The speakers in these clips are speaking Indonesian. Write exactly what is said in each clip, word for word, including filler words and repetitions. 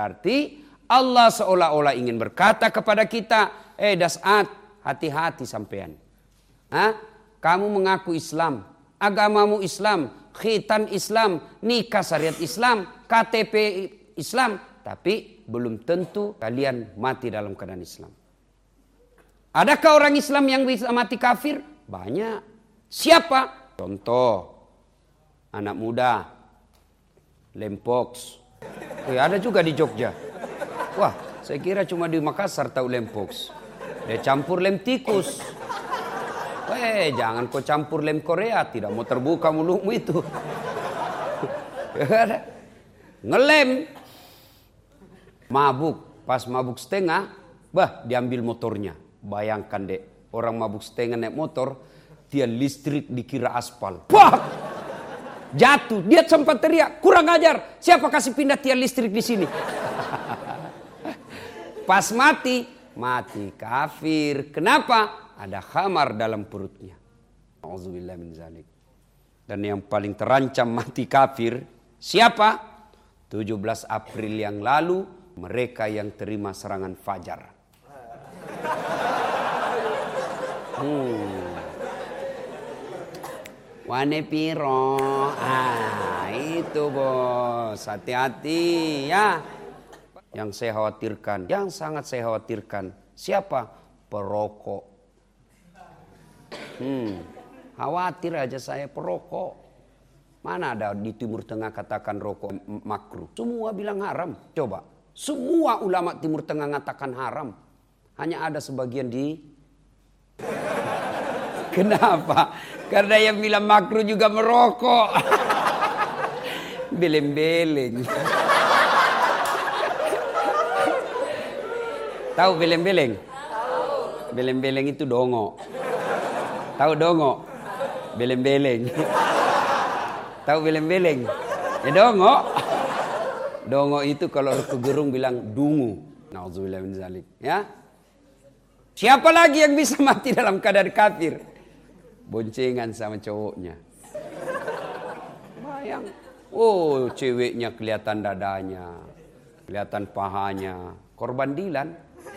Berarti Allah seolah-olah ingin berkata kepada kita, eh Das'ad, hati-hati sampean. Hah? Kamu mengaku Islam, agamamu Islam, khitan Islam, nikah syariat Islam, K T P Islam, tapi belum tentu kalian mati dalam keadaan Islam. Adakah orang Islam yang bisa mati kafir? Banyak. Siapa? Contoh, anak muda, lempox. Eh, ada juga di Jogja. Wah, saya kira cuma di Makassar tahu lempox. Dia campur lem tikus. Eh, jangan kau campur lem Korea, tidak mau terbuka mulutmu itu. Ngelem. Mabuk, pas mabuk setengah, bah diambil motornya. Bayangkan dek, orang mabuk setengah naik motor, dia listrik dikira aspal. Wah! Jatuh, dia sempat teriak, kurang ajar. Siapa kasih pindah tiang listrik di sini? Pas mati, mati kafir. Kenapa? Ada khamar dalam perutnya. Auzubillah min zalik. Dan yang paling terancam mati kafir, siapa? tujuh belas April yang lalu, mereka yang terima serangan fajar. Hmm. Wane piro. Ah, itu bos. Hati-hati ya. Yang saya khawatirkan, yang sangat saya khawatirkan, siapa? Perokok. Hmm. Khawatir aja saya perokok. Mana ada di Timur Tengah katakan rokok makruh. Semua bilang haram. Coba. Semua ulama Timur Tengah mengatakan haram. Hanya ada sebagian di... Kenapa? Karena yang bilang makruh juga merokok. Beleng-beleng. Tahu beleng-beleng? Tahu. Beleng-beleng itu dongo. Tahu dongo? Beleng-beleng. Tahu beleng-beleng? Ya dongo. Dongo itu kalau ke gerung bilang dungu. Nauzubillah min zalik. Ya. Siapa lagi yang bisa mati dalam keadaan kafir? Boncengan sama cowoknya. Bayang. Oh, ceweknya kelihatan dadanya, kelihatan pahanya. Korban Dilan.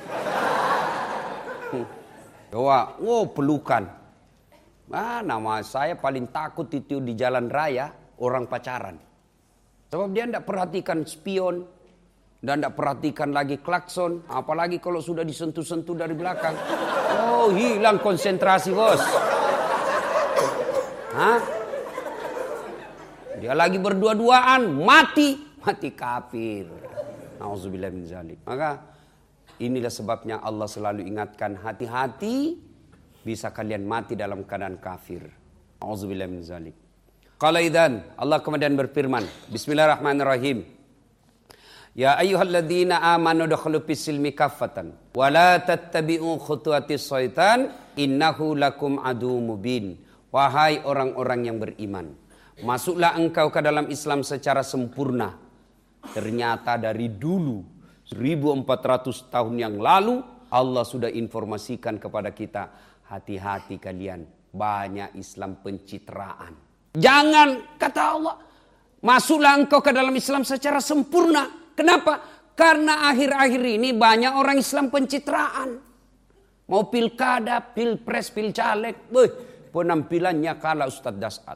Doa, oh pelukan. Ah, nama saya paling takut itu di jalan raya orang pacaran. Sebab dia tidak perhatikan spion dan tidak perhatikan lagi klakson, apalagi kalau sudah disentuh-sentuh dari belakang. Oh, hilang konsentrasi, bos. Hah? Dia lagi berdua-duaan, mati, mati kafir. Nauzubillah min zalik. Maka inilah sebabnya Allah selalu ingatkan, hati-hati bisa kalian mati dalam keadaan kafir. Auzubillah min zalik. Qala idzan, Allah kemudian berfirman, Bismillahirrahmanirrahim. Ya ayyuhalladzina amanu dukhulu fis-silmi kaffatan wa la tattabi'u khutuwatis syaitan innahu lakum aduwwum mubin. Wahai orang-orang yang beriman, masuklah engkau ke dalam Islam secara sempurna. Ternyata dari dulu seribu empat ratus tahun yang lalu Allah sudah informasikan kepada kita, hati-hati kalian, banyak Islam pencitraan. Jangan, kata Allah, masuklah engkau ke dalam Islam secara sempurna. Kenapa? Karena akhir-akhir ini banyak orang Islam pencitraan. Mau pilkada, pilpres, pilcaleg, weh, penampilannya kalah Ustadz Das'ad.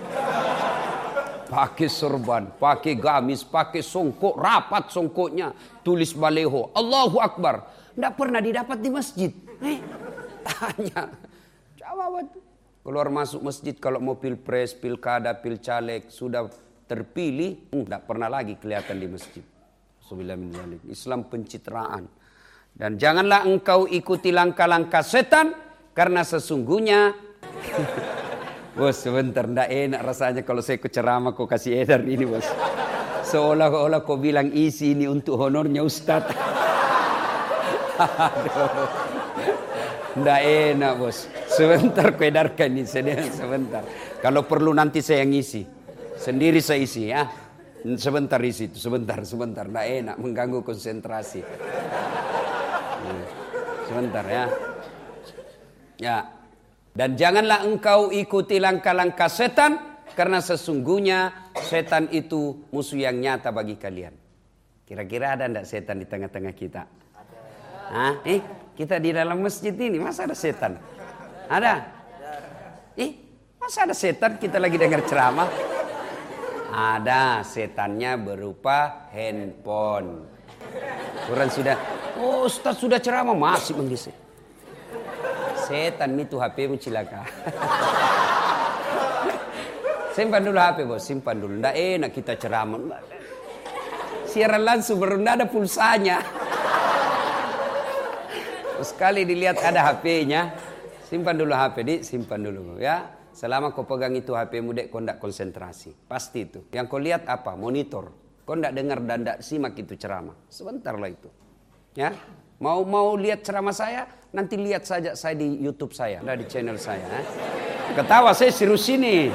Pakai sorban, pakai gamis, pakai songkok, rapat songkoknya, tulis baleho, Allahu Akbar. Tidak pernah didapat di masjid. Eh, tanya, jawab. Keluar masuk masjid kalau mau pilpres, pilkada, pilcaleg, sudah terpilih, tidak hmm, pernah lagi kelihatan di masjid. Islam pencitraan. Dan janganlah engkau ikuti langkah-langkah setan, karena sesungguhnya bos, sebentar, ndak enak rasanya kalau saya ikut ceramah kau kasih edar ini, bos. Seolah-olah kau bilang isi ini untuk honornya Ustadz. Aduh. Ndak enak, bos. Sebentar kau edarkan ini, sebentar. Kalau perlu nanti saya yang isi. Sendiri saya isi ya. Sebentar isi itu, sebentar, sebentar. Ndak enak, mengganggu konsentrasi. Sebentar ya. Ya. Dan janganlah engkau ikuti langkah-langkah setan, karena sesungguhnya setan itu musuh yang nyata bagi kalian. Kira-kira ada enggak setan di tengah-tengah kita? Ada. Hah? Eh, kita di dalam masjid ini masa ada setan? Ada? Eh, masa ada setan kita lagi dengar ceramah? Ada, setannya berupa handphone. Orang sudah, oh Ustaz sudah ceramah masih mengisi. Setan itu H P-mu cilaka. Simpan dulu H P bos, simpan dulu. Nggak enak kita ceramah. Siaran langsung baru nggak ada pulsanya. Sekali dilihat ada H P-nya, simpan dulu H P, Dik, simpan dulu ya. Selama kau pegang itu H P-mu, Dek, kau nggak konsentrasi. Pasti itu. Yang kau lihat apa? Monitor. Kau nggak dengar dan nggak simak itu ceramah. Sebentar lah itu. Ya. Mau mau lihat ceramah saya, nanti lihat saja saya di YouTube saya, ada di channel saya. Eh. Ketawa saya serius ini.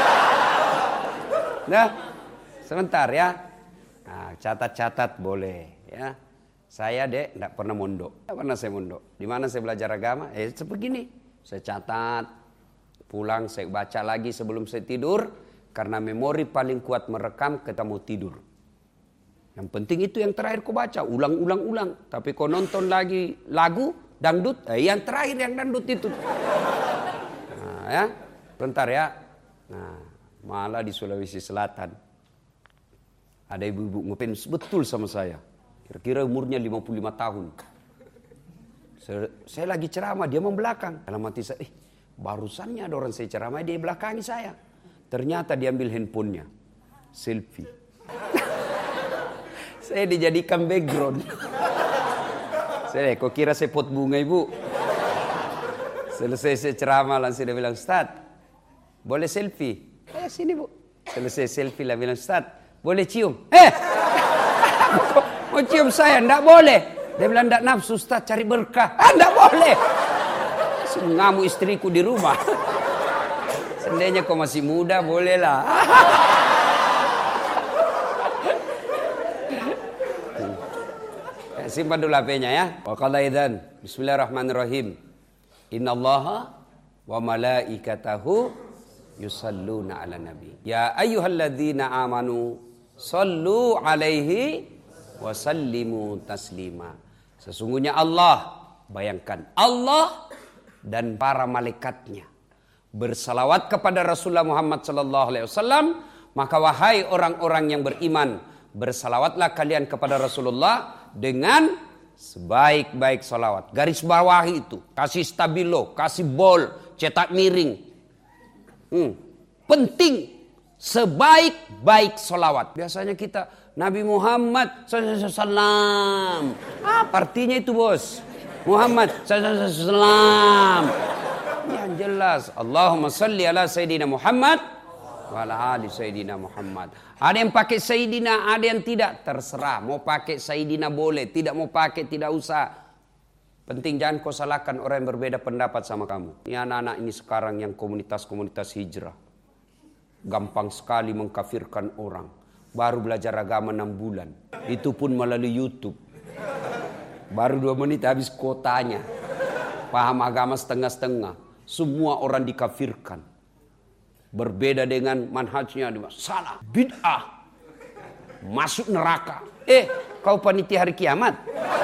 Nah, sebentar ya. Nah, catat-catat boleh ya. Saya Dek enggak pernah mondok. Enggak pernah saya mondok. Di mana saya belajar agama? Eh sebegini. Saya catat, pulang saya baca lagi sebelum saya tidur karena memori paling kuat merekam kita mau tidur. Yang penting itu yang terakhir kau baca, ulang-ulang-ulang. Tapi kau nonton lagi lagu dangdut, eh, yang terakhir yang dangdut itu. Nah, ya. Bentar ya. Nah, malah di Sulawesi Selatan ada ibu-ibu ngefans betul sama saya. Kira-kira umurnya lima puluh lima tahun. Saya, saya lagi ceramah, dia membelakang. Dalam hati saya, eh, barusannya ada orang saya ceramah, dia belakangi saya. Ternyata dia ambil handphonenya, selfie. Saya dijadikan background. Saya, kok kira saya pot bunga ibu? Selesai saya ceramah langsung dia bilang, Ustaz, boleh selfie? Eh sini bu. Selesai selfie lah bilang, Ustaz, boleh cium? Eh, mau cium saya? Enggak boleh. Dia bilang, enggak nafsu Ustaz, cari berkah. Ah, enggak boleh. Ngamu istriku di rumah. Seandainya kau masih muda, bolehlah. Simpan dulu H P-nya ya. Wa qala idzan. Bismillahirrahmanirrahim. Innallaha wa malaikatahu yusalluna 'alan nabi. Ya ayyuhalladzina amanu sallu 'alaihi wa sallimu taslima. Sesungguhnya Allah, bayangkan Allah dan para malaikatnya bersalawat kepada Rasulullah Muhammad sallallahu alaihi wasallam, maka wahai orang-orang yang beriman, bersalawatlah kalian kepada Rasulullah dengan sebaik-baik salawat. Garis bawahi itu, kasih stabilo, kasih bol, cetak miring. Hmm. Penting sebaik-baik salawat. Biasanya kita Nabi Muhammad sallallahu alaihi wasallam. Apa artinya itu bos? Muhammad sallallahu alaihi wasallam. Yang jelas Allahumma salli ala Sayyidina Muhammad wa ala ali Sayyidina Muhammad. Ada yang pakai Sayyidina, ada yang tidak, terserah. Mau pakai Sayyidina boleh, tidak mau pakai tidak usah. Penting jangan kau salahkan orang yang berbeda pendapat sama kamu. Ini anak-anak ini sekarang yang komunitas-komunitas hijrah, gampang sekali mengkafirkan orang. Baru belajar agama enam bulan, itu pun melalui YouTube. Baru dua menit habis kuotanya. Paham agama setengah-setengah. Semua orang dikafirkan. Berbeda dengan manhajnya, salah, bid'ah, masuk neraka. Eh, kau panitia hari kiamat?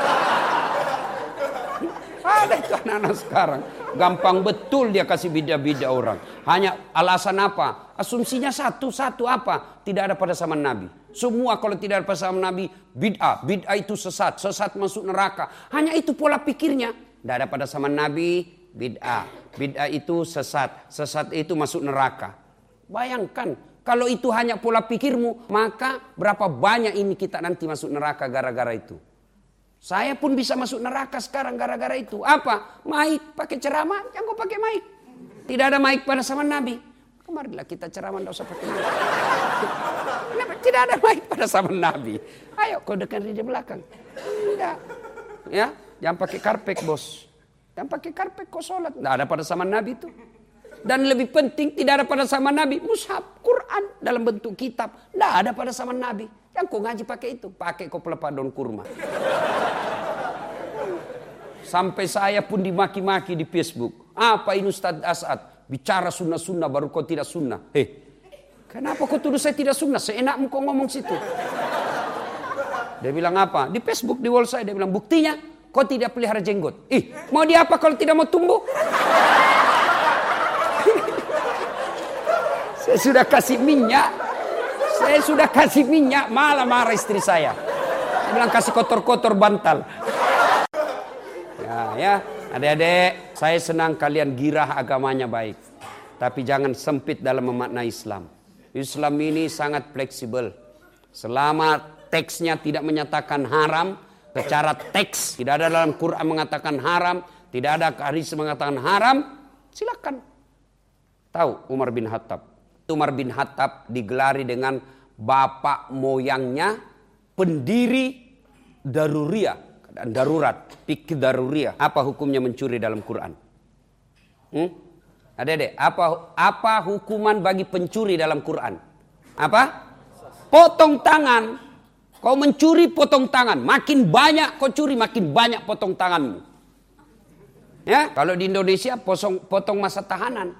Ada itu anak-anak sekarang. Gampang betul dia kasih bid'ah-bid'ah orang. Hanya alasan apa? Asumsinya satu-satu apa? Tidak ada pada zaman Nabi. Semua kalau tidak ada pada zaman Nabi, bid'ah. Bid'ah itu sesat. Sesat masuk neraka. Hanya itu pola pikirnya. Tidak ada pada zaman Nabi, bid'ah. Bid'ah itu sesat. Sesat itu masuk neraka. Bayangkan, kalau itu hanya pola pikirmu, maka berapa banyak ini kita nanti masuk neraka gara-gara itu. Saya pun bisa masuk neraka sekarang gara-gara itu. Apa? Maik, pakai ceramah, jangan kau pakai maik. Tidak ada maik pada zaman Nabi. Kemarilah kita ceramah, tidak usah pakai maik. Tidak ada maik pada zaman Nabi. Ayo kau dekat di belakang. Tidak. Ya, jangan pakai karpet bos. Jangan pakai karpet kau sholat. Tidak ada pada zaman Nabi itu. Dan lebih penting tidak ada pada zaman Nabi mushaf Quran dalam bentuk kitab. Tidak ada pada zaman Nabi. Yang kau ngaji pakai itu. Pakai kau pelepah daun kurma. Sampai saya pun dimaki-maki di Facebook. Apa ini Ustaz As'ad? Bicara sunnah-sunnah baru kau tidak sunnah. Hei, kenapa kau tuduh saya tidak sunnah? Seenakmu kau ngomong situ. Dia bilang apa? Di Facebook, di wall saya. Dia bilang, buktinya kau tidak pelihara jenggot. Ih, mau dia apa kalau tidak mau tumbuh? Saya sudah kasih minyak. Saya sudah kasih minyak, malah marah istri saya. Dia bilang, kasih kotor-kotor bantal. Ya, ya, adik-adik, saya senang kalian girah agamanya baik. Tapi jangan sempit dalam memaknai Islam. Islam ini sangat fleksibel. Selama teksnya tidak menyatakan haram, secara teks tidak ada dalam Quran mengatakan haram, tidak ada hadis mengatakan haram, silakan. Tahu Umar bin Khattab? Umar bin Khattab digelari dengan bapak moyangnya pendiri daruriyah, keadaan darurat, fikih daruriyah. Apa hukumnya mencuri dalam Quran? Hmm? Adik-adik, apa apa hukuman bagi pencuri dalam Quran? Apa? Potong tangan. Kau mencuri, potong tangan. Makin banyak kau curi, makin banyak potong tanganmu. Ya, kalau di Indonesia potong, potong masa tahanan.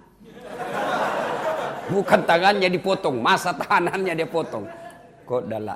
Bukan tangannya dipotong, masa tahanannya dia potong. Kok dalak.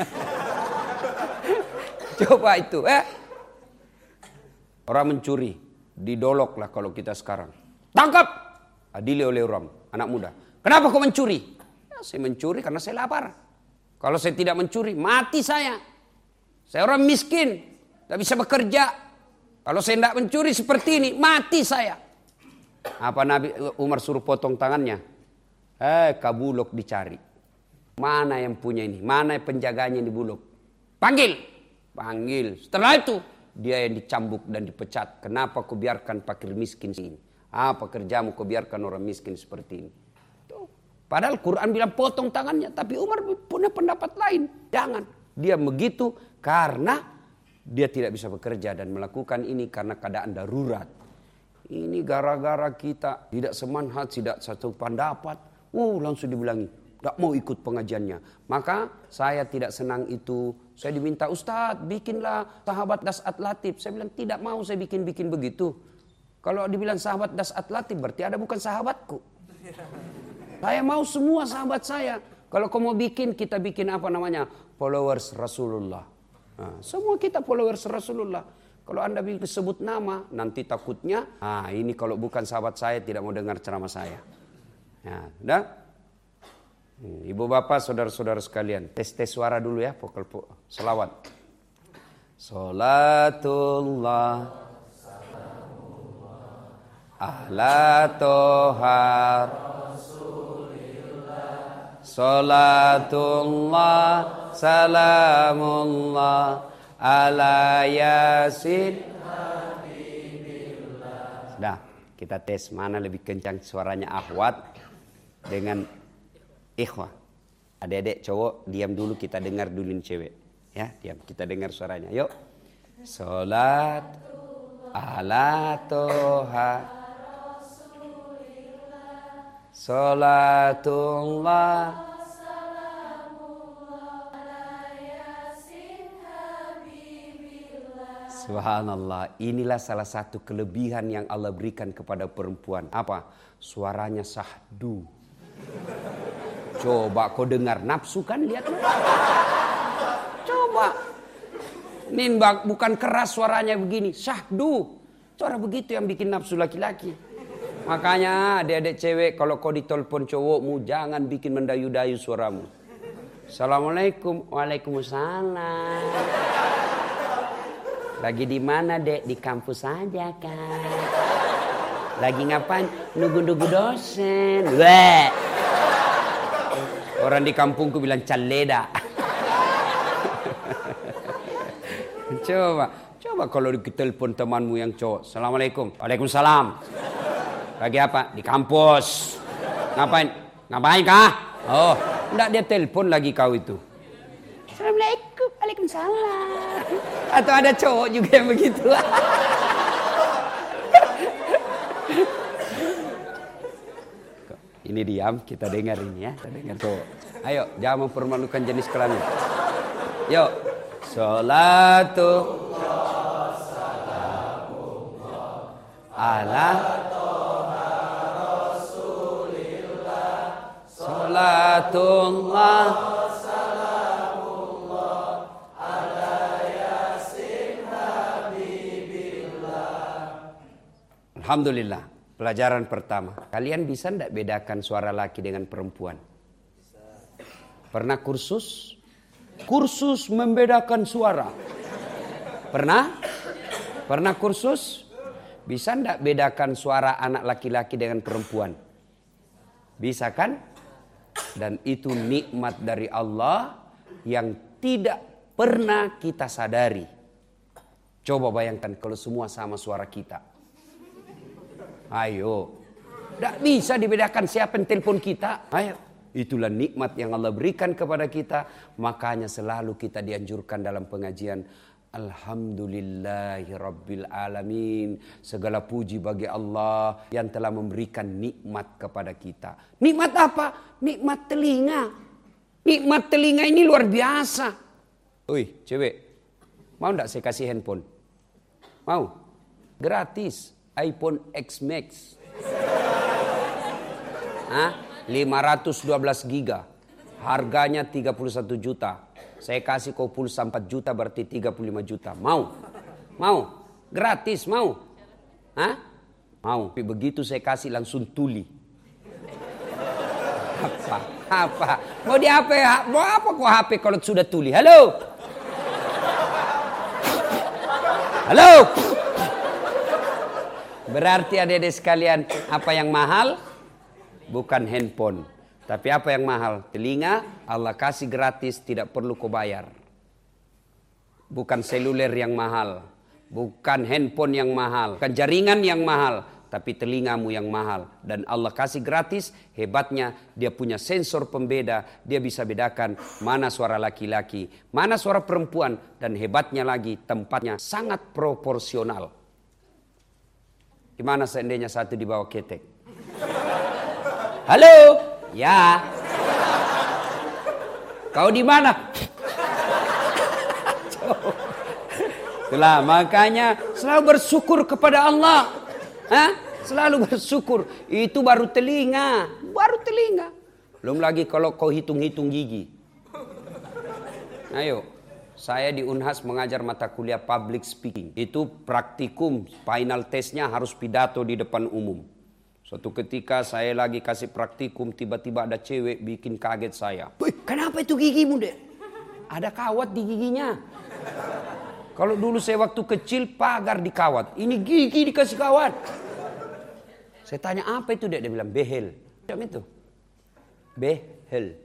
Coba itu, eh. Orang mencuri, didolok lah kalau kita sekarang. Tangkap! Adili oleh orang, anak muda. Kenapa kau mencuri? Ya, saya mencuri karena saya lapar. Kalau saya tidak mencuri, mati saya. Saya orang miskin, tak bisa bekerja. Kalau saya tidak mencuri seperti ini, mati saya. Apa Nabi Umar suruh potong tangannya? Eh, kabulok dicari. Mana yang punya ini? Mana penjaganya di bulog? Panggil. Panggil. Setelah itu, dia yang dicambuk dan dipecat. Kenapa kau biarkan fakir miskin ini? Apa kerjamu kau biarkan orang miskin seperti ini? Tuh. Padahal Quran bilang potong tangannya. Tapi Umar punya pendapat lain. Jangan. Dia begitu karena dia tidak bisa bekerja dan melakukan ini karena keadaan darurat. Ini gara-gara kita tidak semanhat, tidak satu pendapat. Oh, langsung dibilangi. Tidak mau ikut pengajiannya. Maka saya tidak senang itu. Saya diminta, Ustadz bikinlah sahabat Das'at Latif. Saya bilang tidak mau saya bikin-bikin begitu. Kalau dibilang sahabat Das'at Latif berarti ada bukan sahabatku. Saya mau semua sahabat saya. Kalau kau mau bikin, kita bikin apa namanya? Followers Rasulullah. Nah, semua kita followers Rasulullah. Kalau Anda sebut nama, nanti takutnya, ah ini kalau bukan sahabat saya tidak mau dengar ceramah saya. Nah, udah? Ibu bapak, saudara-saudara sekalian, tes-tes suara dulu ya, vokal selawat. Salatullah ala tohar Rasulillah. Salatullah salamullah ala yasin habibillah. Sudah, kita tes mana lebih kencang suaranya akhwat dengan ikhwah. Adik-adik cowok diam dulu, kita dengar dulu cewek. Ya, diam, kita dengar suaranya. Yuk. Salat ala toha Salatullah Subhanallah. Inilah salah satu kelebihan yang Allah berikan kepada perempuan. Apa? Suaranya sahdu. Coba kau dengar, nafsu kan, lihat. Coba. Ini bukan keras suaranya begini, sahdu. Suara begitu yang bikin nafsu laki-laki. Makanya adik-adik cewek, kalau kau ditelepon cowokmu, jangan bikin mendayu-dayu suaramu. Assalamualaikum. Waalaikumsalam. Lagi di mana, Dek? Di kampus saja kan. Lagi ngapain? Nunggu-nunggu dosen. Weh. Orang di kampungku bilang caleda. Coba, coba kalau ditelepon temanmu yang cowok. Assalamualaikum. Waalaikumsalam. Lagi apa? Di kampus. Ngapain? Ngapain kah? Oh, enggak, dia telepon lagi kau itu. Assalamualaikum. Waalaikumsalam. Atau ada cowok juga yang begitu. Ini diam, kita dengar ini ya. Kita dengar cowok. Ayo, jangan mempermalukan jenis kelamin. Yuk. Salatu ala Salatullah salamullah ala Alhamdulillah. Pelajaran pertama. Kalian bisa enggak bedakan suara laki dengan perempuan? Pernah kursus? Kursus membedakan suara. Pernah? Pernah kursus? Bisa enggak bedakan suara anak laki-laki dengan perempuan? Bisa kan? Dan itu nikmat dari Allah yang tidak pernah kita sadari. Coba bayangkan kalau semua sama suara kita. Ayo. Tidak bisa dibedakan siapa yang telepon kita. Ayo. Itulah nikmat yang Allah berikan kepada kita. Makanya selalu kita dianjurkan dalam pengajian. Alhamdulillahi Rabbil Alamin. Segala puji bagi Allah yang telah memberikan nikmat kepada kita. Nikmat apa? Nikmat telinga. Nikmat telinga ini luar biasa. Wih, cewek. Mau enggak saya kasih handphone? Mau? Gratis. iPhone X Max. Hah? lima ratus dua belas giga. Harganya tiga puluh satu juta. Saya kasih kau pulsa empat juta berarti tiga puluh lima juta. Mau? Mau? Gratis, mau? Hah? Mau. Tapi begitu saya kasih langsung tuli. Apa? Apa? Mau di H P? Mau apa kok H P kalau sudah tuli? Halo? Halo? Berarti adik-adik sekalian, apa yang mahal? Bukan handphone. Tapi apa yang mahal? Telinga, Allah kasih gratis, tidak perlu kau bayar. Bukan seluler yang mahal. Bukan handphone yang mahal. Bukan jaringan yang mahal. Tapi telingamu yang mahal. Dan Allah kasih gratis, hebatnya dia punya sensor pembeda. Dia bisa bedakan mana suara laki-laki, mana suara perempuan. Dan hebatnya lagi, tempatnya sangat proporsional. Gimana seandainya satu di bawah ketek? Halo? Ya. Kau di mana? Itulah makanya selalu bersyukur kepada Allah. Hah? Selalu bersyukur. Itu baru telinga. Baru telinga. Belum lagi kalau kau hitung-hitung gigi. Ayo. Saya di Unhas mengajar mata kuliah public speaking. Itu praktikum, final testnya harus pidato di depan umum. Suatu ketika saya lagi kasih praktikum, tiba-tiba ada cewek bikin kaget saya. Wih, kenapa itu gigimu dek? Ada kawat di giginya. Kalau dulu saya waktu kecil pagar dikawat. Ini gigi dikasih kawat. Saya tanya apa itu dek? Dia bilang behel. Macam itu. Behel.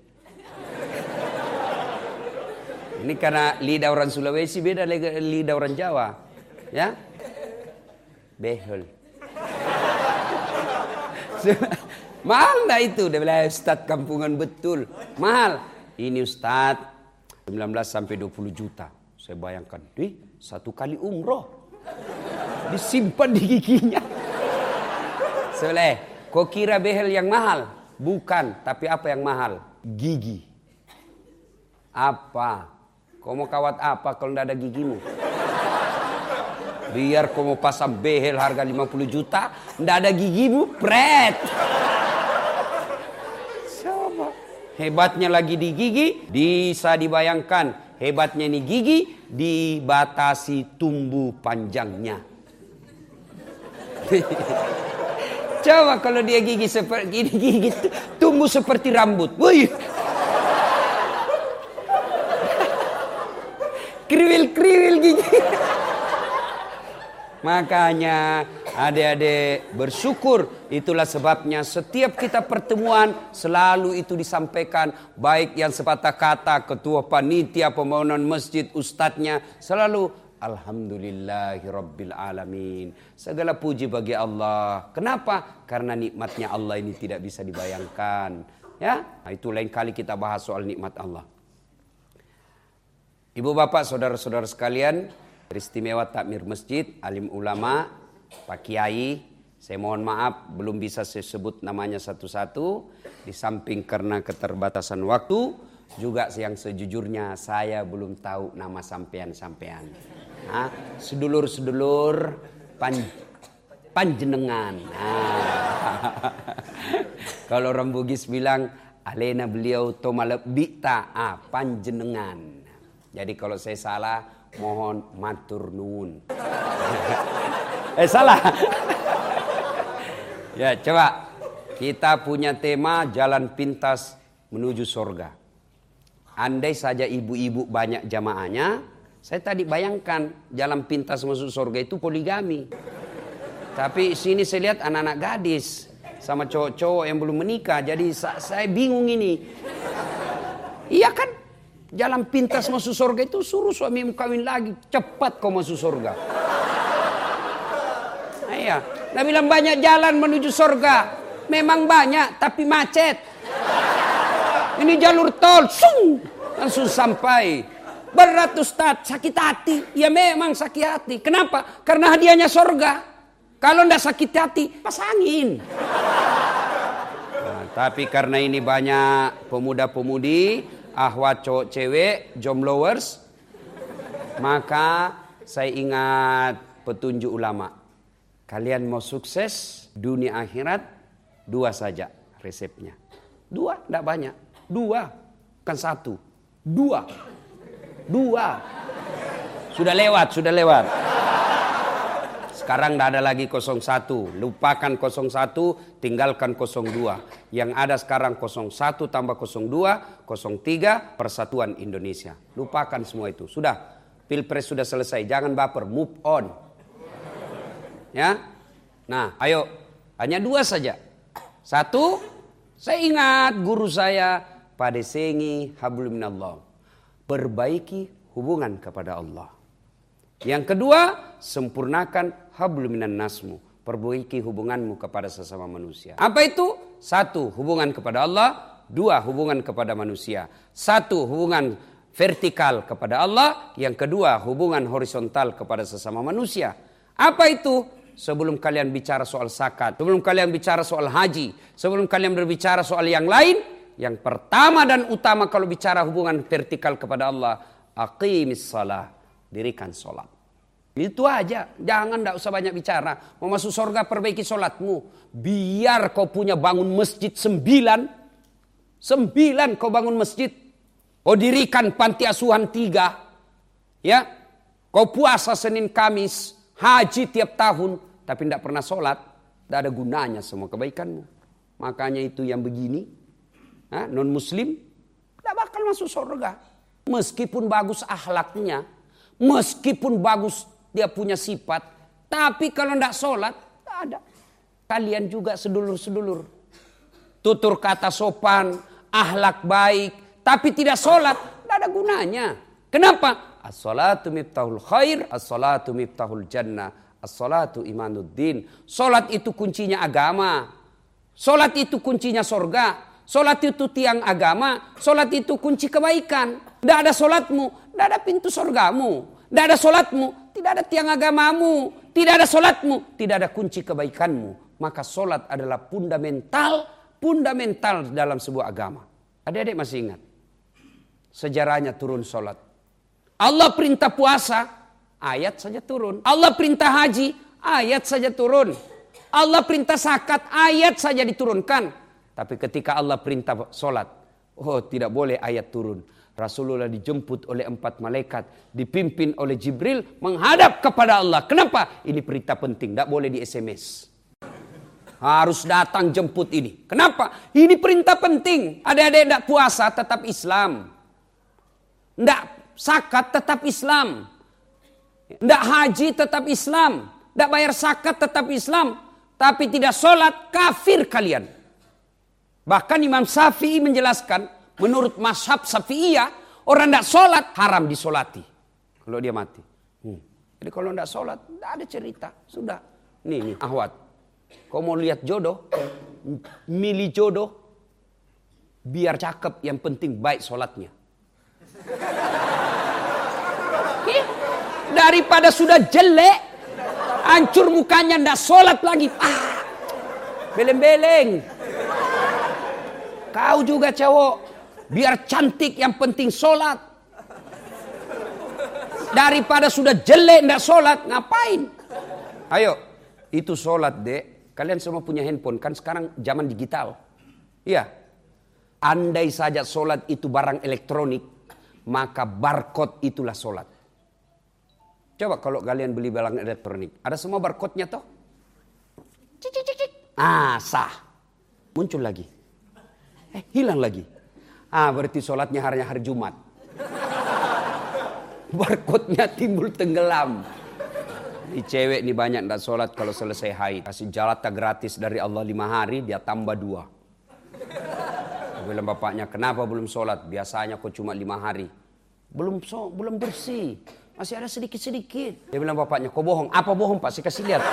Ini karena lidah orang Sulawesi beda lidah orang Jawa. Ya. Behel. Mahal enggak itu? Dia bilang Ustadz kampungan betul. Mahal. Ini Ustadz sembilan belas sampai dua puluh juta. Saya bayangkan, "Dih, satu kali umroh." Disimpan di giginya. Soleh, kau kira behel yang mahal? Bukan, tapi apa yang mahal? Gigi. Apa? Kau mau kawat apa kalau tidak ada gigimu? Biar kau mau pasang behel harga lima puluh juta, tidak ada gigimu, pret. Coba. Hebatnya lagi di gigi, bisa dibayangkan. Hebatnya ini gigi, dibatasi tumbuh panjangnya. Coba kalau dia gigi seperti ini, gigi tumbuh seperti rambut. Wih. Kriwil-kriwil gigi. Makanya adik-adik bersyukur. Itulah sebabnya setiap kita pertemuan selalu itu disampaikan. Baik yang sepatah kata, ketua panitia, pembangunan masjid, ustadznya. Selalu Alhamdulillahi Rabbil Alamin. Segala puji bagi Allah. Kenapa? Karena nikmatnya Allah ini tidak bisa dibayangkan. Ya, nah, itu lain kali kita bahas soal nikmat Allah. Ibu bapak saudara-saudara sekalian, istimewa takmir masjid, alim ulama, Pak Kiai, saya mohon maaf belum bisa saya sebut namanya satu-satu. Di samping karena keterbatasan waktu, juga yang sejujurnya saya belum tahu nama sampean-sampean. Nah, sedulur-sedulur pan, panjenengan. Nah. Kalau orang Bugis bilang, alena beliau tomalebita, ah, panjenengan. Jadi kalau saya salah, mohon matur nuwun. eh salah. Ya, coba. Kita punya tema jalan pintas menuju surga. Andai saja ibu-ibu banyak jamaahnya, saya tadi bayangkan jalan pintas masuk surga itu poligami. Tapi sini saya lihat anak-anak gadis sama cowok-cowok yang belum menikah, jadi saya bingung ini. Iya kan? Jalan pintas masuk surga itu suruh suamimu kawin lagi, cepat kau masuk surga. Nah, iya, nah bilang banyak jalan menuju surga. Memang banyak, tapi macet. Ini jalur tol, sung, langsung sampai. Berat Ustaz, sakit hati. Ya memang sakit hati. Kenapa? Karena hadiahnya surga. Kalau ndak sakit hati, pasangin. Nah, tapi karena ini banyak pemuda-pemudi, ahwat cowok cewek, jombloers, maka saya ingat petunjuk ulama. Kalian mau sukses dunia akhirat, dua saja resepnya. Dua, tidak banyak. Dua, bukan satu. Dua. Dua. Sudah lewat, sudah lewat. Sekarang tidak ada lagi nol satu. Lupakan nol satu, tinggalkan nol dua. Yang ada sekarang nol satu tambah nol dua, nol tiga, Persatuan Indonesia. Lupakan semua itu. Sudah, Pilpres sudah selesai. Jangan baper, move on. Ya. Nah, ayo. Hanya dua saja. Satu, saya ingat guru saya, padesengi hablum minallah. Perbaiki hubungan kepada Allah. Yang kedua, sempurnakan hablum minan nasmu. Perbaiki hubunganmu kepada sesama manusia. Apa itu? Satu, hubungan kepada Allah. Dua, hubungan kepada manusia. Satu, hubungan vertikal kepada Allah. Yang kedua, hubungan horizontal kepada sesama manusia. Apa itu? Sebelum kalian bicara soal zakat, sebelum kalian bicara soal haji, sebelum kalian berbicara soal yang lain, yang pertama dan utama kalau bicara hubungan vertikal kepada Allah, aqimis salah, dirikan sholat. Itu aja, jangan tidak usah banyak bicara. Mau masuk surga, perbaiki sholatmu. Biar kau punya bangun masjid sembilan, sembilan kau bangun masjid. Kau dirikan panti asuhan tiga, ya. Kau puasa Senin Kamis, haji tiap tahun. Tapi tidak pernah sholat, tidak ada gunanya semua kebaikanmu. Makanya itu yang begini, non muslim, tidak bakal masuk surga. Meskipun bagus akhlaknya, meskipun bagus dia punya sifat, tapi kalau tidak sholat, tidak ada. Kalian juga sedulur-sedulur. Tutur kata sopan, akhlak baik, tapi tidak sholat, tidak ada gunanya. Kenapa? As-salatu miftahul khair, as-salatu miftahul jannah. As-salatu imanuddin. Salat itu kuncinya agama. Salat itu kuncinya surga. Salat itu tiang agama. Salat itu kunci kebaikan. Tidak ada salatmu, tidak ada pintu surgamu. Tidak ada salatmu, tidak ada tiang agamamu. Tidak ada salatmu, tidak ada kunci kebaikanmu. Maka salat adalah fundamental, fundamental dalam sebuah agama. Adik-adik masih ingat sejarahnya turun salat. Allah perintah puasa, ayat saja turun. Allah perintah haji, ayat saja turun. Allah perintah zakat, ayat saja diturunkan. Tapi ketika Allah perintah sholat, oh tidak boleh ayat turun. Rasulullah dijemput oleh empat malaikat, dipimpin oleh Jibril, menghadap kepada Allah. Kenapa? Ini perintah penting, tidak boleh di S M S. Harus datang jemput ini. Kenapa? Ini perintah penting. Adik-adik tidak puasa, tetap Islam. Tidak zakat, tetap Islam. Tidak haji tetap Islam. Tidak bayar zakat tetap Islam. Tapi tidak sholat, kafir kalian. Bahkan Imam Syafi'i menjelaskan, menurut mazhab Syafi'iyah, orang tidak sholat haram disolati. Kalau dia mati. Hmm. Jadi kalau tidak sholat, tidak ada cerita. Sudah. Nih, nih ahwat. Kau mau lihat jodoh, milih jodoh, biar cakep, yang penting baik sholatnya. Daripada sudah jelek, hancur mukanya, ndak sholat lagi. Ah, beleng-beleng. Kau juga cowok, biar cantik yang penting sholat. Daripada sudah jelek ndak sholat, ngapain? Ayo, itu sholat dek. Kalian semua punya handphone, kan sekarang zaman digital. Iya. Andai saja sholat itu barang elektronik, maka barcode itulah sholat. Coba kalau kalian beli barang elektronik, ada semua barcode-nya toh? Cik, cik, cik, cik. Ah, sah. Muncul lagi. Eh, hilang lagi. Ah, berarti sholatnya harinya hari Jumat. Barcode-nya timbul tenggelam. Ini cewek nih banyak tidak sholat kalau selesai haid. Kasih jalata gratis dari Allah lima hari, dia tambah dua. Dia bilang bapaknya, kenapa belum sholat? Biasanya kok cuma lima hari. Belum so, belum bersih. Masih ada sedikit-sedikit. Dia bilang bapaknya, kok bohong? Apa bohong Pak? Saya kasih lihat.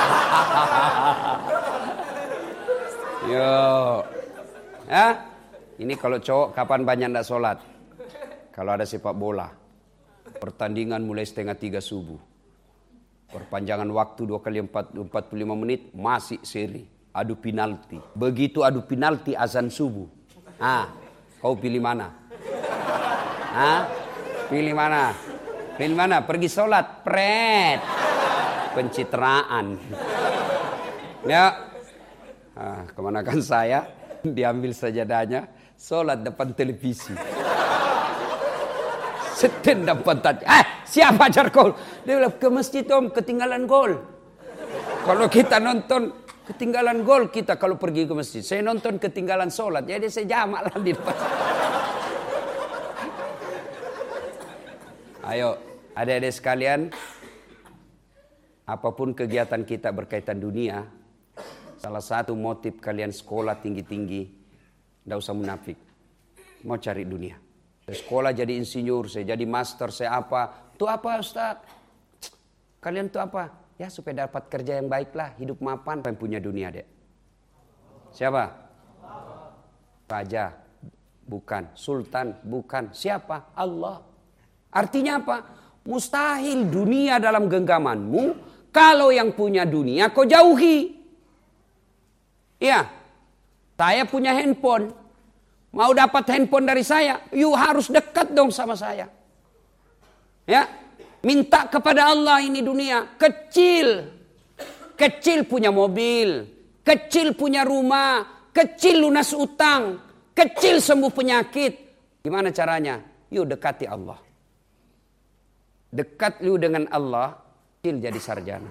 Yo. Ya? Ini kalau cowok kapan banyak tidak sholat? Kalau ada sepak bola. Pertandingan mulai setengah tiga subuh. Perpanjangan waktu dua kali empat puluh lima menit masih seri. Adu penalti. Begitu adu penalti azan subuh. Ah, kau pilih mana? Ah, pilih mana? Pilih mana? Pergi sholat. Pret. Pencitraan. Ya. Ah, kemanakan saya? Diambil sajadahnya. Sholat depan televisi. Setin depan tadi. Eh, siapa ajar gol? Dia bilang ke masjid om, ketinggalan gol. Kalau kita nonton ketinggalan gol kita kalau pergi ke masjid. Saya nonton ketinggalan sholat. Jadi saya jamak lah di depan. Ayo, adik-adik sekalian. Apapun kegiatan kita berkaitan dunia. Salah satu motif kalian sekolah tinggi-tinggi. Tidak usah munafik. Mau cari dunia. Saya sekolah jadi insinyur, saya jadi master, saya apa. Itu apa Ustaz? Kalian itu apa? Ya supaya dapat kerja yang baik lah, hidup mapan. Yang punya dunia dek. Siapa? Raja. Bukan. Sultan. Bukan. Siapa? Allah. Artinya apa? Mustahil dunia dalam genggamanmu. Kalau yang punya dunia kau jauhi. Ya. Saya punya handphone. Mau dapat handphone dari saya, you harus dekat dong sama saya. Ya, minta kepada Allah ini dunia kecil, kecil punya mobil, kecil punya rumah, kecil lunas utang, kecil sembuh penyakit. Gimana caranya? You dekati Allah. Dekat you dengan Allah, kecil jadi sarjana.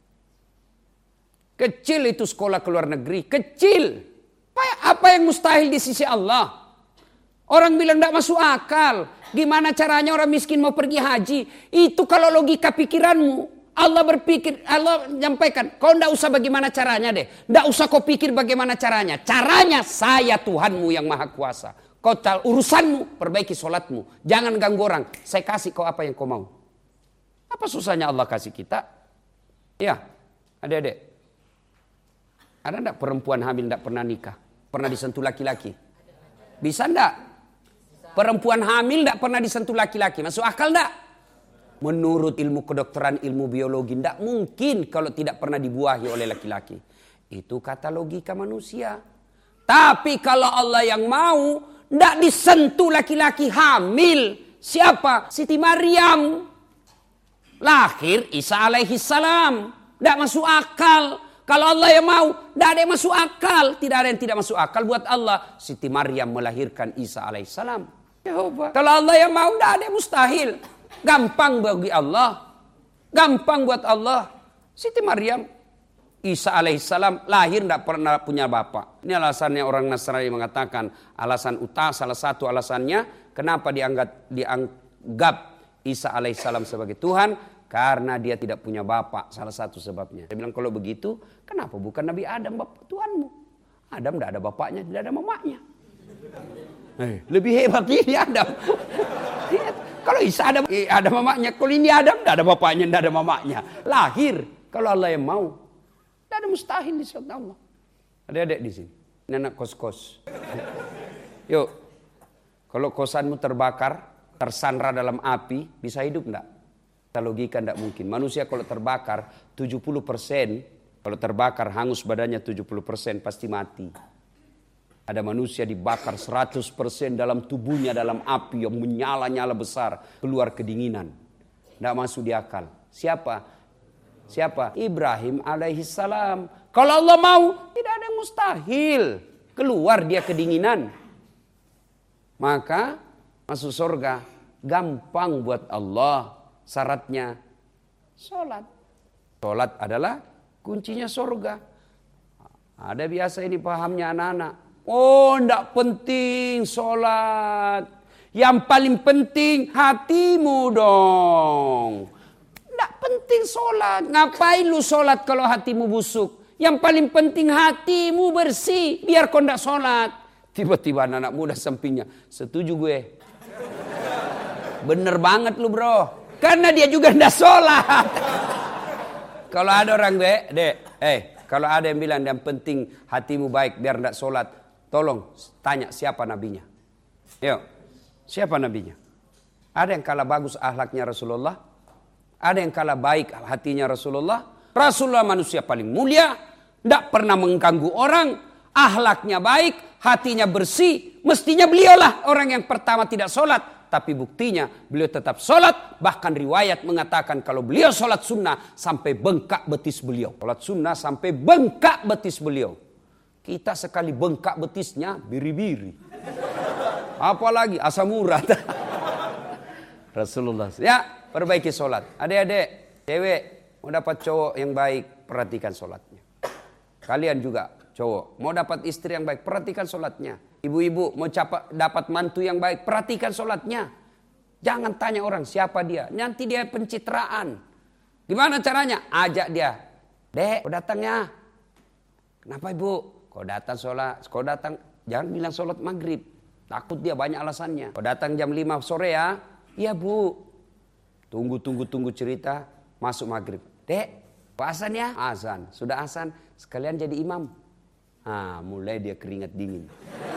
Kecil itu sekolah ke luar negeri, kecil. Apa yang mustahil di sisi Allah? Orang bilang tidak masuk akal. Gimana caranya orang miskin mau pergi haji? Itu kalau logika pikiranmu. Allah berpikir, Allah menyampaikan, kau tidak usah bagaimana caranya deh. Tidak usah kau pikir bagaimana caranya. Caranya saya Tuhanmu yang maha kuasa. Kau tahu urusanmu, perbaiki sholatmu. Jangan ganggu orang. Saya kasih kau apa yang kau mau. Apa susahnya Allah kasih kita? Ya, adik-adik. Ada tidak perempuan hamil tidak pernah nikah? Pernah disentuh laki-laki? Bisa enggak? Perempuan hamil enggak pernah disentuh laki-laki. Masuk akal enggak? Menurut ilmu kedokteran, ilmu biologi, enggak mungkin kalau tidak pernah dibuahi oleh laki-laki. Itu kata logika manusia. Tapi kalau Allah yang mau, enggak disentuh laki-laki hamil. Siapa? Siti Maryam. Lahir Isa alaihi salam. Enggak masuk akal. Kalau Allah yang mau, tidak ada yang masuk akal. Tidak ada yang tidak masuk akal buat Allah. Siti Maryam melahirkan Isa alaihissalam. Yehova. Kalau Allah yang mau, tidak ada yang mustahil. Gampang bagi Allah. Gampang buat Allah. Siti Maryam, Isa alaihissalam lahir tidak pernah punya bapak. Ini alasannya orang Nasrani mengatakan. Alasan utama, salah satu alasannya. Kenapa dianggap, dianggap Isa alaihissalam sebagai Tuhan? Karena dia tidak punya bapak, salah satu sebabnya. Dia bilang kalau begitu, kenapa bukan Nabi Adam bapak Tuhanmu? Adam tidak ada bapaknya, tidak ada mamanya. Eh, lebih hebat ini Adam. Kalau Isa ada, ada mamanya, kalau ini Adam tidak ada bapaknya, tidak ada mamanya. Lahir, kalau Allah yang mau, tidak ada mustahil di sisi Allah. Ada adik di sini, ini anak kos-kos. Yuk, kalau kosanmu terbakar, tersandra dalam api, bisa hidup tidak? Logika tidak mungkin. Manusia kalau terbakar tujuh puluh persen, kalau terbakar hangus badannya tujuh puluh persen pasti mati. Ada manusia dibakar seratus persen dalam tubuhnya dalam api yang menyala-nyala besar, keluar kedinginan. Tidak masuk di akal. Siapa? Siapa? Ibrahim alaihissalam. Kalau Allah mau, tidak ada yang mustahil. Keluar dia kedinginan. Maka masuk surga gampang buat Allah. Syaratnya sholat. Sholat adalah kuncinya surga. Ada biasa ini pahamnya anak-anak. Oh, ndak penting sholat. Yang paling penting hatimu dong. Ndak penting sholat. Ngapain lu sholat kalau hatimu busuk? Yang paling penting hatimu bersih. Biar kau ndak sholat. Tiba-tiba anak muda sampingnya. Setuju gue. Bener banget lu bro. Karena dia juga ndak sholat. Kalau ada orang dek, dek, eh, kalau ada yang bilang yang penting hatimu baik biar ndak sholat, tolong tanya siapa nabinya. Yuk, siapa nabinya? Ada yang kalah bagus akhlaknya Rasulullah, ada yang kalah baik hatinya Rasulullah. Rasulullah manusia paling mulia, ndak pernah mengganggu orang, akhlaknya baik, hatinya bersih. Mestinya beliaulah orang yang pertama tidak sholat. Tapi buktinya beliau tetap sholat. Bahkan riwayat mengatakan kalau beliau sholat sunnah sampai bengkak betis beliau. Sholat sunnah sampai bengkak betis beliau. Kita sekali bengkak betisnya biri-biri. Apalagi asam urat. Rasulullah. Ya, perbaiki sholat. Adik-adik, cewek mau dapat cowok yang baik, perhatikan sholatnya. Kalian juga cowok mau dapat istri yang baik, perhatikan sholatnya. Ibu-ibu mau capa, dapat mantu yang baik, perhatikan sholatnya. Jangan tanya orang siapa dia, nanti dia pencitraan. Gimana caranya? Ajak dia. Dek, kau datang ya. Kenapa ibu? Kau datang sholat, kau datang, jangan bilang sholat maghrib. Takut dia banyak alasannya. Kau datang jam lima sore ya. Iya bu. Tunggu, tunggu, tunggu cerita, masuk maghrib. Dek, azan ya? Azan, sudah azan, sekalian jadi imam. Ah, mulai dia keringat dingin.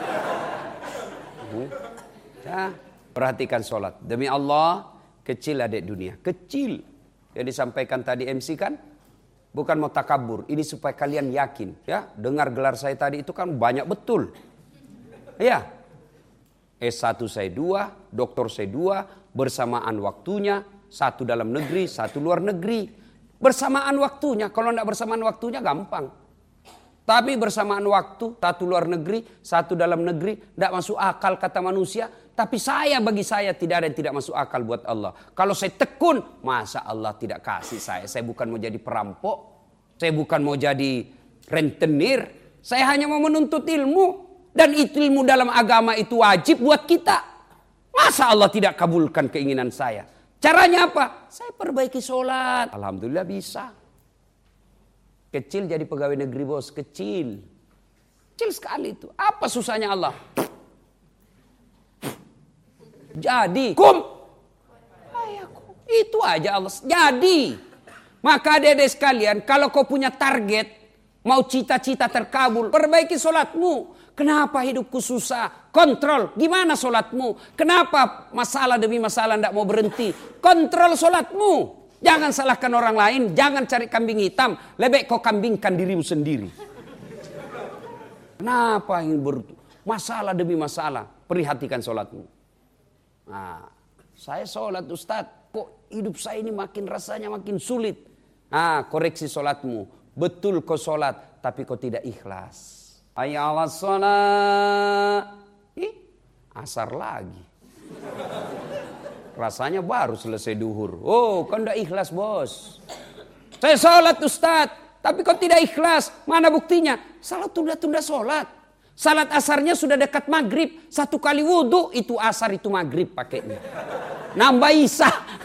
Hmm. Ya, perhatikan sholat. Demi Allah, kecil adik dunia. Kecil. Yang disampaikan tadi M C kan, bukan mau takabur. Ini supaya kalian yakin. Ya, dengar gelar saya tadi itu kan banyak betul. Ya, S satu saya dua, doktor saya dua, bersamaan waktunya. Satu dalam negeri, satu luar negeri. Bersamaan waktunya. Kalau tidak bersamaan waktunya gampang. Tapi bersamaan waktu, satu luar negeri, satu dalam negeri, tidak masuk akal kata manusia. Tapi saya, bagi saya tidak ada yang tidak masuk akal buat Allah. Kalau saya tekun, masa Allah tidak kasih saya. Saya bukan mau jadi perampok, saya bukan mau jadi rentenir. Saya hanya mau menuntut ilmu. Dan ilmu dalam agama itu wajib buat kita. Masa Allah tidak kabulkan keinginan saya? Caranya apa? Saya perbaiki sholat. Alhamdulillah bisa. Kecil jadi pegawai negeri bos, kecil. Kecil sekali itu. Apa susahnya Allah? Jadi, kum. Itu aja Allah. Jadi, maka adik-adik sekalian, kalau kau punya target, mau cita-cita terkabul, perbaiki sholatmu. Kenapa hidupku susah? Kontrol. Gimana sholatmu? Kenapa masalah demi masalah tidak mau berhenti? Kontrol sholatmu. Jangan salahkan orang lain, jangan cari kambing hitam. Lebih kau kambingkan dirimu sendiri. Kenapa yang ber... masalah demi masalah? Perhatikan sholatmu. Nah, saya sholat Ustadz, kok hidup saya ini makin rasanya makin sulit. Ah, koreksi sholatmu. Betul kau sholat, tapi kau tidak ikhlas. Hayya 'alas sholat. Ih, asar lagi. Rasanya baru selesai duhur. Oh, kau tidak ikhlas bos. Saya sholat Ustadz, tapi kau tidak ikhlas. Mana buktinya? Salat tunda-tunda sholat. Salat asarnya sudah dekat maghrib. Satu kali wudhu, itu asar, itu maghrib pakainya. Nambah isya.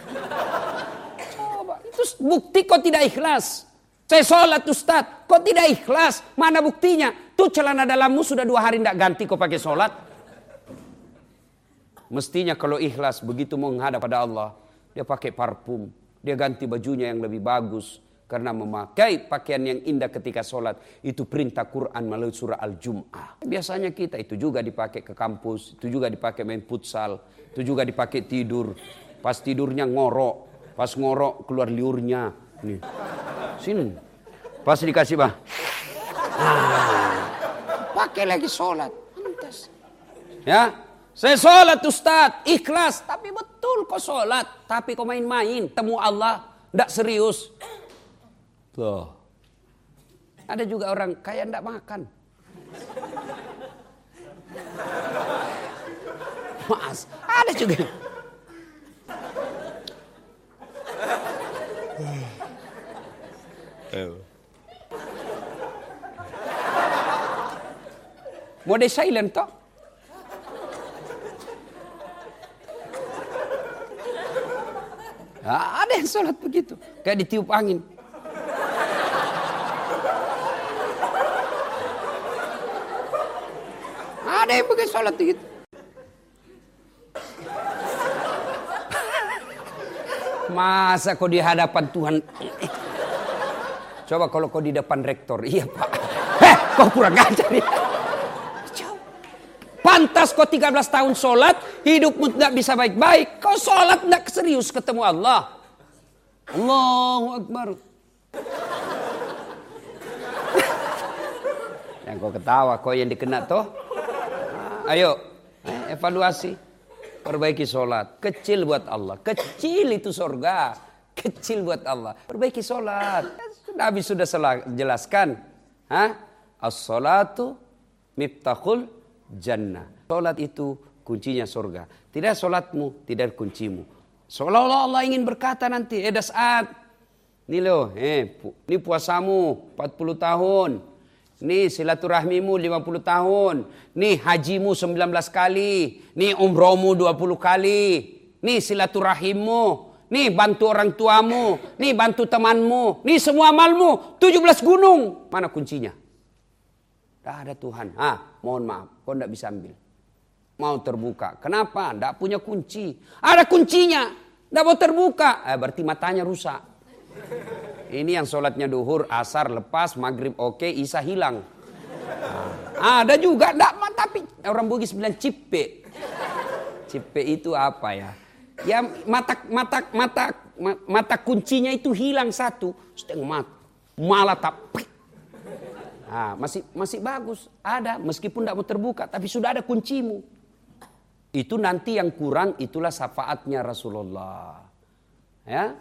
Coba, itu bukti kau tidak ikhlas. Saya sholat Ustadz, kau tidak ikhlas. Mana buktinya? Tuh celana dalammu sudah dua hari tidak ganti kau pakai sholat. Mestinya kalau ikhlas begitu menghadap pada Allah, dia pakai parfum, dia ganti bajunya yang lebih bagus. Karena memakai pakaian yang indah ketika sholat, itu perintah Quran melalui surah Al-Jum'ah. Biasanya kita itu juga dipakai ke kampus, itu juga dipakai main futsal, itu juga dipakai tidur. Pas tidurnya ngorok, pas ngorok keluar liurnya. Nih. Sini, pas dikasih bah, ah, pakai lagi sholat. Pantas. Ya. Saya sholat Ustadz, ikhlas. Tapi betul kau sholat. Tapi kau main-main, temu Allah. Tidak serius. Tuh. Ada juga orang kaya tidak makan. Mas, ada juga. Mode silent toh. Nah, ada yang sholat begitu. Kayak ditiup angin. Ada yang begitu sholat begitu. Masa kau di hadapan Tuhan. Coba kalau kau di depan rektor. Iya pak. Heh, kau kurang ajar ya. Pantas kau tiga belas tahun sholat. Hidupmu tidak bisa baik-baik. Kau sholat tidak serius ketemu Allah. Allahu Akbar. Yang kau ketawa. Kau yang dikena toh. Ayo. Evaluasi. Perbaiki sholat. Kecil buat Allah. Kecil itu surga. Kecil buat Allah. Perbaiki sholat. Nabi sudah jelaskan. As-sholatu miftahul jannah. Sholat itu kuncinya surga. Tidak sholatmu, tidak kuncimu. Seolah-olah Allah ingin berkata nanti. Eh dasat. Ini loh. Eh, ini puasamu empat puluh tahun. Nih silaturahmimu lima puluh tahun. Nih hajimu sembilan belas kali. Nih umrohmu dua puluh kali. Nih silaturahimmu. Nih bantu orang tuamu. Nih bantu temanmu. Nih semua amalmu. tujuh belas gunung. Mana kuncinya? Tidak ada Tuhan. Ah, mohon maaf. Kau tidak bisa ambil. Mau terbuka. Kenapa? Tidak punya kunci. Ada kuncinya. Tidak mau terbuka. Eh, berarti matanya rusak. Ini yang sholatnya duhur, asar, lepas, maghrib oke, isya hilang. Nah, ada juga, enggak, tapi orang Bugis bilang cipe. Cipe itu apa ya? Ya mata mata mata mata kuncinya itu hilang satu, setengah mata, malah tak. Nah, masih masih bagus, ada meskipun tidak mau terbuka, tapi sudah ada kuncimu. Itu nanti yang kurang, itulah syafaatnya Rasulullah. Ya.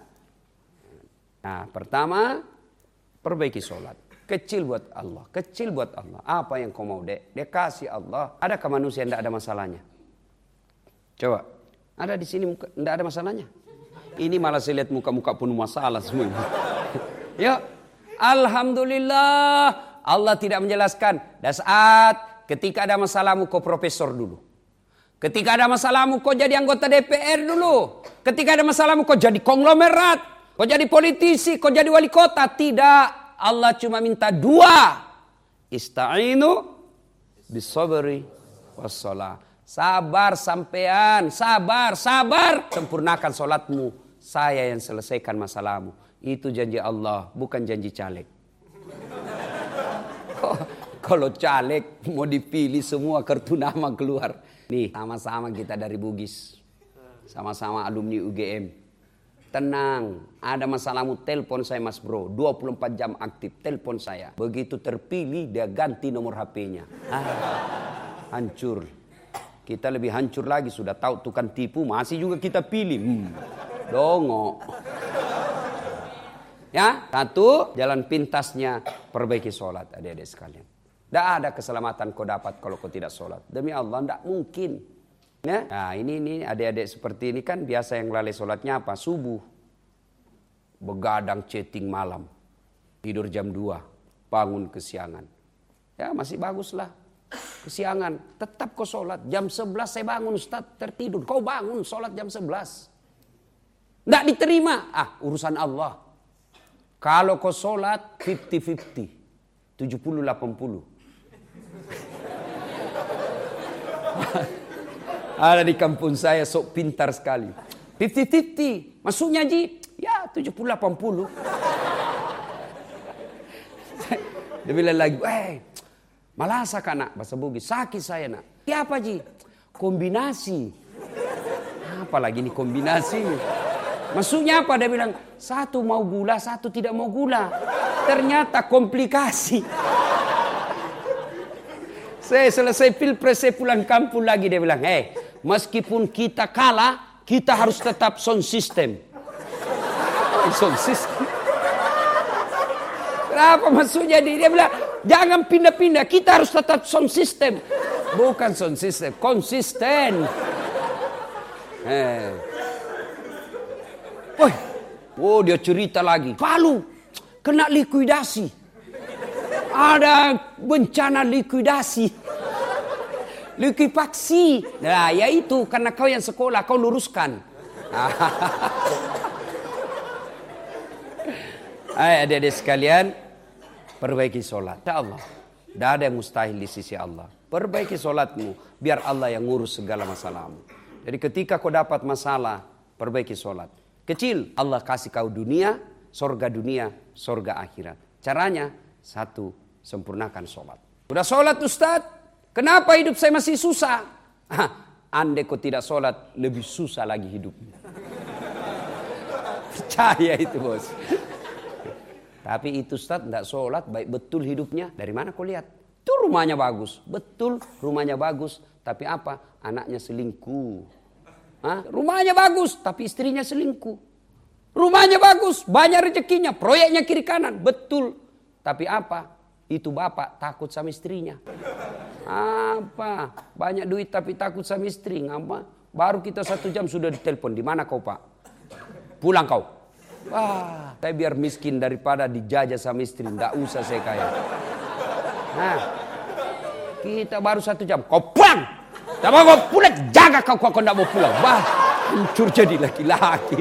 Nah, pertama, perbaiki sholat. Kecil buat Allah. Kecil buat Allah. Apa yang kau mau, dek? Dia kasih Allah. Adakah manusia yang tidak ada masalahnya? Coba. Ada di sini tidak ada masalahnya? Ini malah saya lihat muka-muka penuh masalah semua. Ya. Alhamdulillah. Allah tidak menjelaskan. Dan saat ketika ada masalahmu, kau profesor dulu. Ketika ada masalahmu, kau jadi anggota D P R dulu. Ketika ada masalahmu, kau jadi konglomerat. Kau jadi politisi, kau jadi wali kota. Tidak. Allah cuma minta dua. Ista'inu bisabri wassalah. Sabar sampean. Sabar, sabar. Sempurnakan solatmu. Saya yang selesaikan masalahmu. Itu janji Allah, bukan janji caleg. Kalau caleg mau dipilih semua kartu nama keluar. Nih, sama-sama kita dari Bugis. Sama-sama alumni U G M. Tenang, ada masalahmu, telepon saya mas bro. dua puluh empat jam aktif, telepon saya. Begitu terpilih, dia ganti nomor H P-nya. Ah, hancur. Kita lebih hancur lagi, sudah tahu tukang tipu, masih juga kita pilih. Hmm, dongo. Ya, satu, jalan pintasnya, perbaiki sholat, adik-adik sekalian. Tidak ada keselamatan kau dapat kalau kau tidak sholat. Demi Allah, tidak mungkin. Ya? Nah ini, ini adik-adik seperti ini kan biasa yang lalai sholatnya apa? Subuh. Begadang chatting malam. Tidur jam dua. Bangun kesiangan. Ya masih baguslah. Kesiangan. Tetap kau sholat. Jam sebelas saya bangun Ustaz. Tertidur. Kau bangun sholat jam sebelas. Tidak diterima. Ah urusan Allah. Kalau kau sholat lima puluh lima puluh. tujuh puluh delapan puluh. Ada di kampung saya sok pintar sekali. lima puluh lima puluh. Maksudnya Ji? Ya tujuh puluh delapan puluh. Dia bilang lagi, eh malasa kan nak bahasa Bugis. Sakit saya nak. Ya apa Ji? Kombinasi. Apalagi ini kombinasi. Maksudnya apa? Dia bilang, satu mau gula, satu tidak mau gula. Ternyata komplikasi. Saya selesai pilpres, saya pulang kampung lagi. Dia bilang, eh meskipun kita kalah, kita harus tetap sound system. Sound system. Kenapa maksudnya dia? Dia bilang, jangan pindah-pindah, kita harus tetap sound system. Bukan sound system, konsisten. Eh. Oh, oh dia cerita lagi. Palu kena likuidasi. Ada bencana likuidasi. Likuifaksi. Nah, ya itu karena kau yang sekolah, kau luruskan. Hai adik-adik sekalian, perbaiki sholat. Ya Allah, tidak ada yang mustahil di sisi Allah. Perbaiki sholatmu, biar Allah yang ngurus segala masalahmu. Jadi ketika kau dapat masalah, perbaiki sholat. Kecil, Allah kasih kau dunia, sorga dunia, sorga akhirat. Caranya, satu, sempurnakan sholat. Udah sholat Ustaz, kenapa hidup saya masih susah? Andai kau tidak sholat, lebih susah lagi hidupnya. Percaya itu bos. Tapi itu Ustaz tidak sholat, baik betul hidupnya. Dari mana kau lihat? Itu rumahnya bagus. Betul rumahnya bagus. Tapi apa? Anaknya selingkuh. Hah? Rumahnya bagus, tapi istrinya selingkuh. Rumahnya bagus, banyak rezekinya. Proyeknya kiri kanan. Betul. Tapi apa? Itu bapak takut sama istrinya. Apa? Banyak duit tapi takut sama istri. Ngapa? Baru kita satu jam sudah ditelepon. Di mana kau pak? Pulang kau. Wah, saya biar miskin daripada dijajah sama istri. Nggak usah saya kaya. Nah, kita baru satu jam. Kau pulang. Tak mau kau pulang. Jaga kau kau nggak mau pulang. Wah, hancur jadi laki-laki.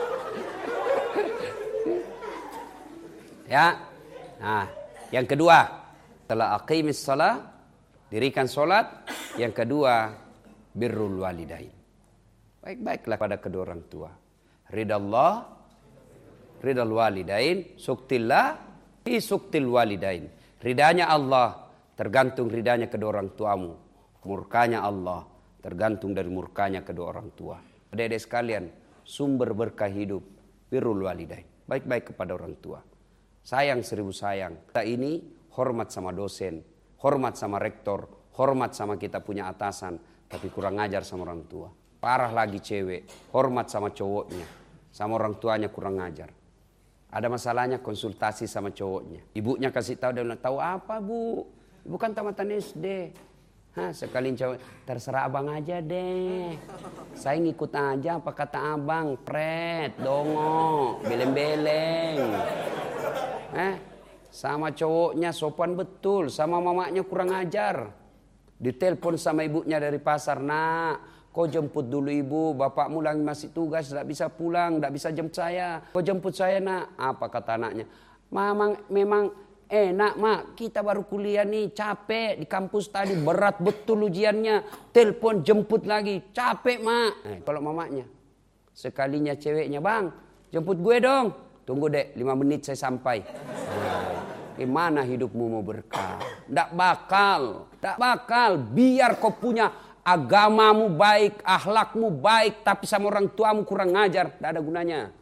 Ya. Nah, yang kedua, setelah aqimis shalah, dirikan sholat. Yang kedua, birrul walidain. Baik-baiklah pada kedua orang tua. Ridha Allah, ridha walidain, suktillah, fi suktil walidain. Ridhanya Allah tergantung ridhanya kedua orang tuamu. Murkanya Allah tergantung dari murkanya kedua orang tua. Adik-adik sekalian, sumber berkah hidup, birrul walidain. Baik-baik kepada orang tua. Sayang seribu sayang. Kita ini hormat sama dosen, hormat sama rektor, hormat sama kita punya atasan, tapi kurang ajar sama orang tua. Parah lagi cewek, hormat sama cowoknya, sama orang tuanya kurang ajar. Ada masalahnya konsultasi sama cowoknya. Ibunya kasih tahu, dia bilang, tahu apa bu? Ibu kan tamatan S D. Hah, sekali cowok, terserah abang aja deh. Saya ngikut aja apa kata abang, pret, dongo, beleng-beleng. Eh, sama cowoknya sopan betul, sama mamanya kurang ajar. Ditelepon sama ibunya dari pasar, nak, kau jemput dulu ibu, bapakmu lagi masih tugas, tidak bisa pulang, tidak bisa jemput saya. Kau jemput saya nak, apa kata anaknya? Memang, memang enak mak, kita baru kuliah nih, capek di kampus tadi, berat betul ujiannya. Telepon jemput lagi, capek mak. Eh, kalau mamanya, sekalinya ceweknya, bang, jemput gue dong. Tunggu dek, lima menit saya sampai. Nah, gimana hidupmu mau berkah? Tidak bakal, tidak bakal. Biar kau punya agamamu baik, akhlakmu baik, tapi sama orang tuamu kurang ngajar, tidak ada gunanya.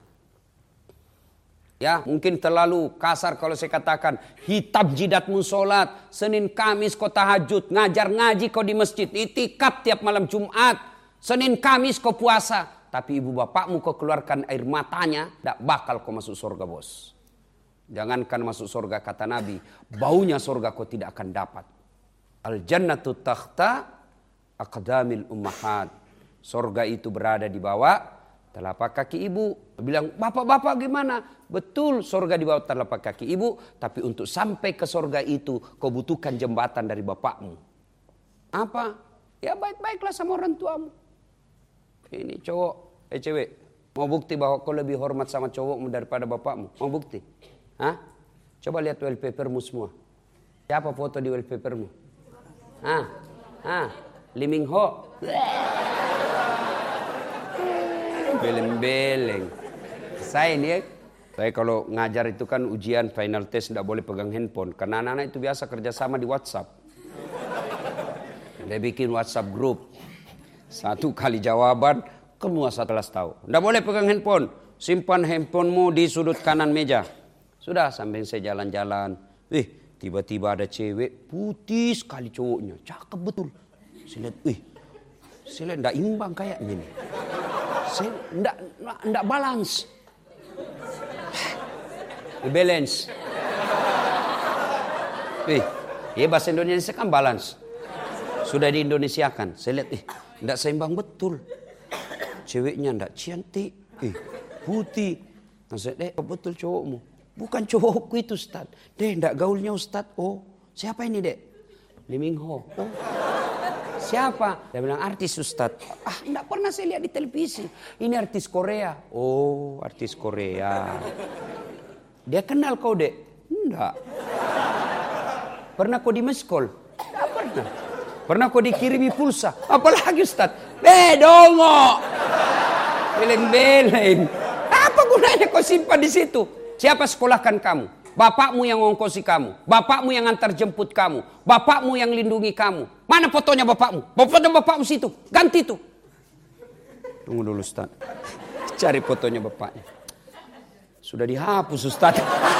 Ya, mungkin terlalu kasar kalau saya katakan, hitam jidatmu sholat, Senin Kamis kau tahajud, ngajar ngaji kau di masjid, itikaf tiap malam Jumat, Senin Kamis kau puasa. Tapi ibu bapakmu kau keluarkan air matanya, tidak bakal kau masuk surga bos. Jangankan masuk surga kata Nabi, baunya surga kau tidak akan dapat. Al jannatu takhta aqdamil ummahat. Surga itu berada di bawah telapak kaki ibu. Bilang, bapak-bapak gimana? Betul, surga di bawah telapak kaki ibu. Tapi untuk sampai ke surga itu, kau butuhkan jembatan dari bapakmu. Apa? Ya baik-baiklah sama orang tuamu. Ini cowok, eh cewek, mau bukti bahwa kau lebih hormat sama cowokmu daripada bapakmu? Mau bukti? Hah? Coba lihat wallpapermu semua. Siapa foto di wallpapermu? Hah? Hah? Lee Min Ho. Beleng-beleng. Saya ini ya, saya kalau ngajar itu kan ujian final test tidak boleh pegang handphone. Karena anak-anak itu biasa kerjasama di WhatsApp. Dia bikin WhatsApp group. Satu kali jawaban, semua satu kelas tahu. Tidak boleh pegang handphone. Simpan handphonemu di sudut kanan meja. Sudah, sambil saya jalan-jalan. Eh, tiba-tiba ada cewek, putih sekali cowoknya. Cakep betul. Saya lihat, wih, saya lihat tidak imbang kayaknya nih. Saya tidak, tidak balance. Balance. Wih, ya bahasa Indonesia kan balance. Sudah di Indonesiakan. Saya lihat, eh, tidak seimbang betul. Ceweknya tidak cantik. Eh, putih. Maksudnya, dek, betul cowokmu. Bukan cowokku itu, Ustaz. Dek, tidak gaulnya Ustaz. Oh, siapa ini, dek? Lee Min Ho. Oh, Siapa? Dia bilang artis Ustaz. Ah, enggak pernah saya lihat di televisi. Ini artis Korea. Oh, artis Korea. Dia kenal kau, Dek? Enggak. Pernah kau di miss-call? Enggak pernah. Pernah kau dikirimi pulsa? Apalagi Ustaz? Bedongo. Beleng-beleng. Apa gunanya kau simpan di situ? Siapa sekolahkan kamu? Bapakmu yang ngongkosi kamu. Bapakmu yang antar jemput kamu. Bapakmu yang lindungi kamu. Mana fotonya bapakmu? Fotonya bapakmu situ. Ganti itu. Tunggu dulu Ustaz. Cari fotonya bapaknya. Sudah dihapus Ustaz.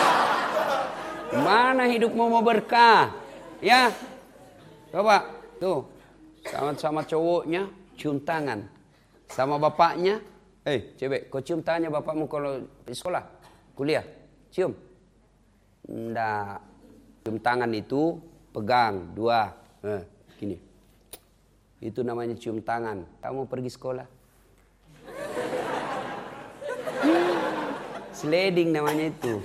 Mana hidupmu mau berkah? Ya. Coba. Tuh. Sama-sama cowoknya cium tangan. Sama bapaknya. Eh, hey, cewek, kau cium tangannya bapakmu kalau di sekolah? Kuliah? Cium. Nggak. Cium tangan itu pegang dua. Eh, gini. Itu namanya cium tangan. Kamu pergi sekolah. Sliding namanya itu.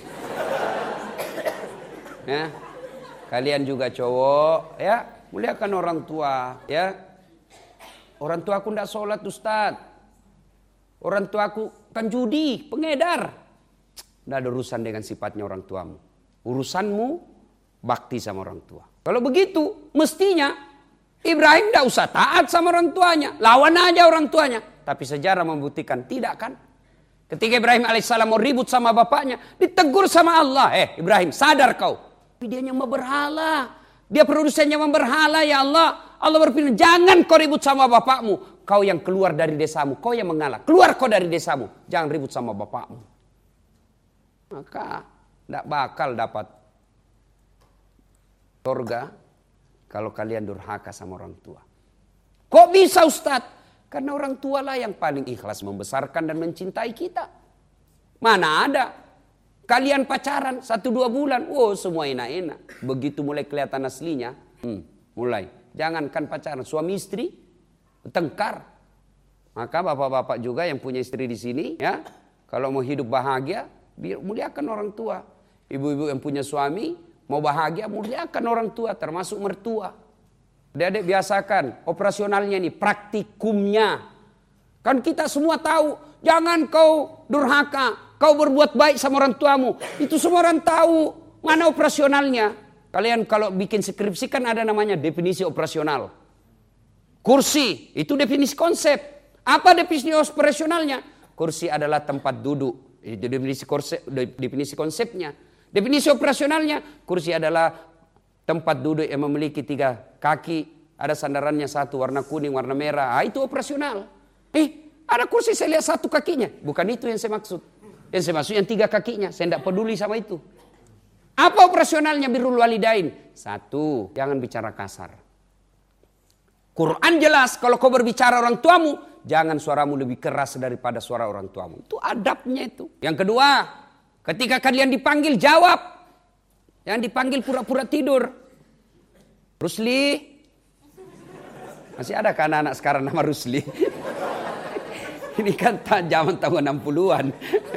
Ya. Kalian juga cowok, ya, muliakan orang tua, ya. Orang tua aku nggak sholat Ustaz. Orang tua aku kan judi, pengedar. Nggak ada urusan dengan sifatnya orang tuamu. Urusanmu bakti sama orang tua. Kalau begitu, mestinya Ibrahim tidak usah taat sama orang tuanya. Lawan aja orang tuanya. Tapi sejarah membuktikan tidak kan. Ketika Ibrahim alaihissalam mau ribut sama bapaknya, ditegur sama Allah. Eh Ibrahim, sadar kau. Tapi dia nyembah berhala. Dia produsennya berhala, ya Allah. Allah berfirman, jangan kau ribut sama bapakmu. Kau yang keluar dari desamu, kau yang mengalah. Keluar kau dari desamu. Jangan ribut sama bapakmu. Maka tidak bakal dapat surga kalau kalian durhaka sama orang tua. Kok bisa Ustadz? Karena orang tua lah yang paling ikhlas membesarkan dan mencintai kita. Mana ada kalian pacaran satu dua bulan, oh semua enak-enak. Begitu mulai kelihatan aslinya, hmm, mulai. Jangankan pacaran, suami istri tengkar. Maka bapak-bapak juga yang punya istri di sini, ya, kalau mau hidup bahagia, biar muliakan orang tua. Ibu-ibu yang punya suami mau bahagia, muliakan orang tua, termasuk mertua. Adik-adik biasakan operasionalnya nih, praktikumnya. Kan kita semua tahu, jangan kau durhaka, kau berbuat baik sama orang tuamu. Itu semua orang tahu, mana operasionalnya. Kalian kalau bikin skripsi kan ada namanya definisi operasional. Kursi, itu definisi konsep. Apa definisi operasionalnya? Kursi adalah tempat duduk. Itu definisi konsep, definisi konsepnya. Definisi operasionalnya, kursi adalah tempat duduk yang memiliki tiga kaki, ada sandarannya satu warna kuning, warna merah. Ah, itu operasional. Eh, ada kursi saya lihat satu kakinya. Bukan itu yang saya maksud. Yang saya maksud yang tiga kakinya. Saya tidak peduli sama itu. Apa operasionalnya birrul walidain? Satu, jangan bicara kasar. Quran jelas, kalau kau berbicara orang tuamu, jangan suaramu lebih keras daripada suara orang tuamu. Itu adabnya itu. Yang kedua, ketika kalian dipanggil, jawab. Jangan dipanggil pura-pura tidur. Rusli. Masih ada kan anak sekarang nama Rusli? Ini kan zaman tahun enam puluhan.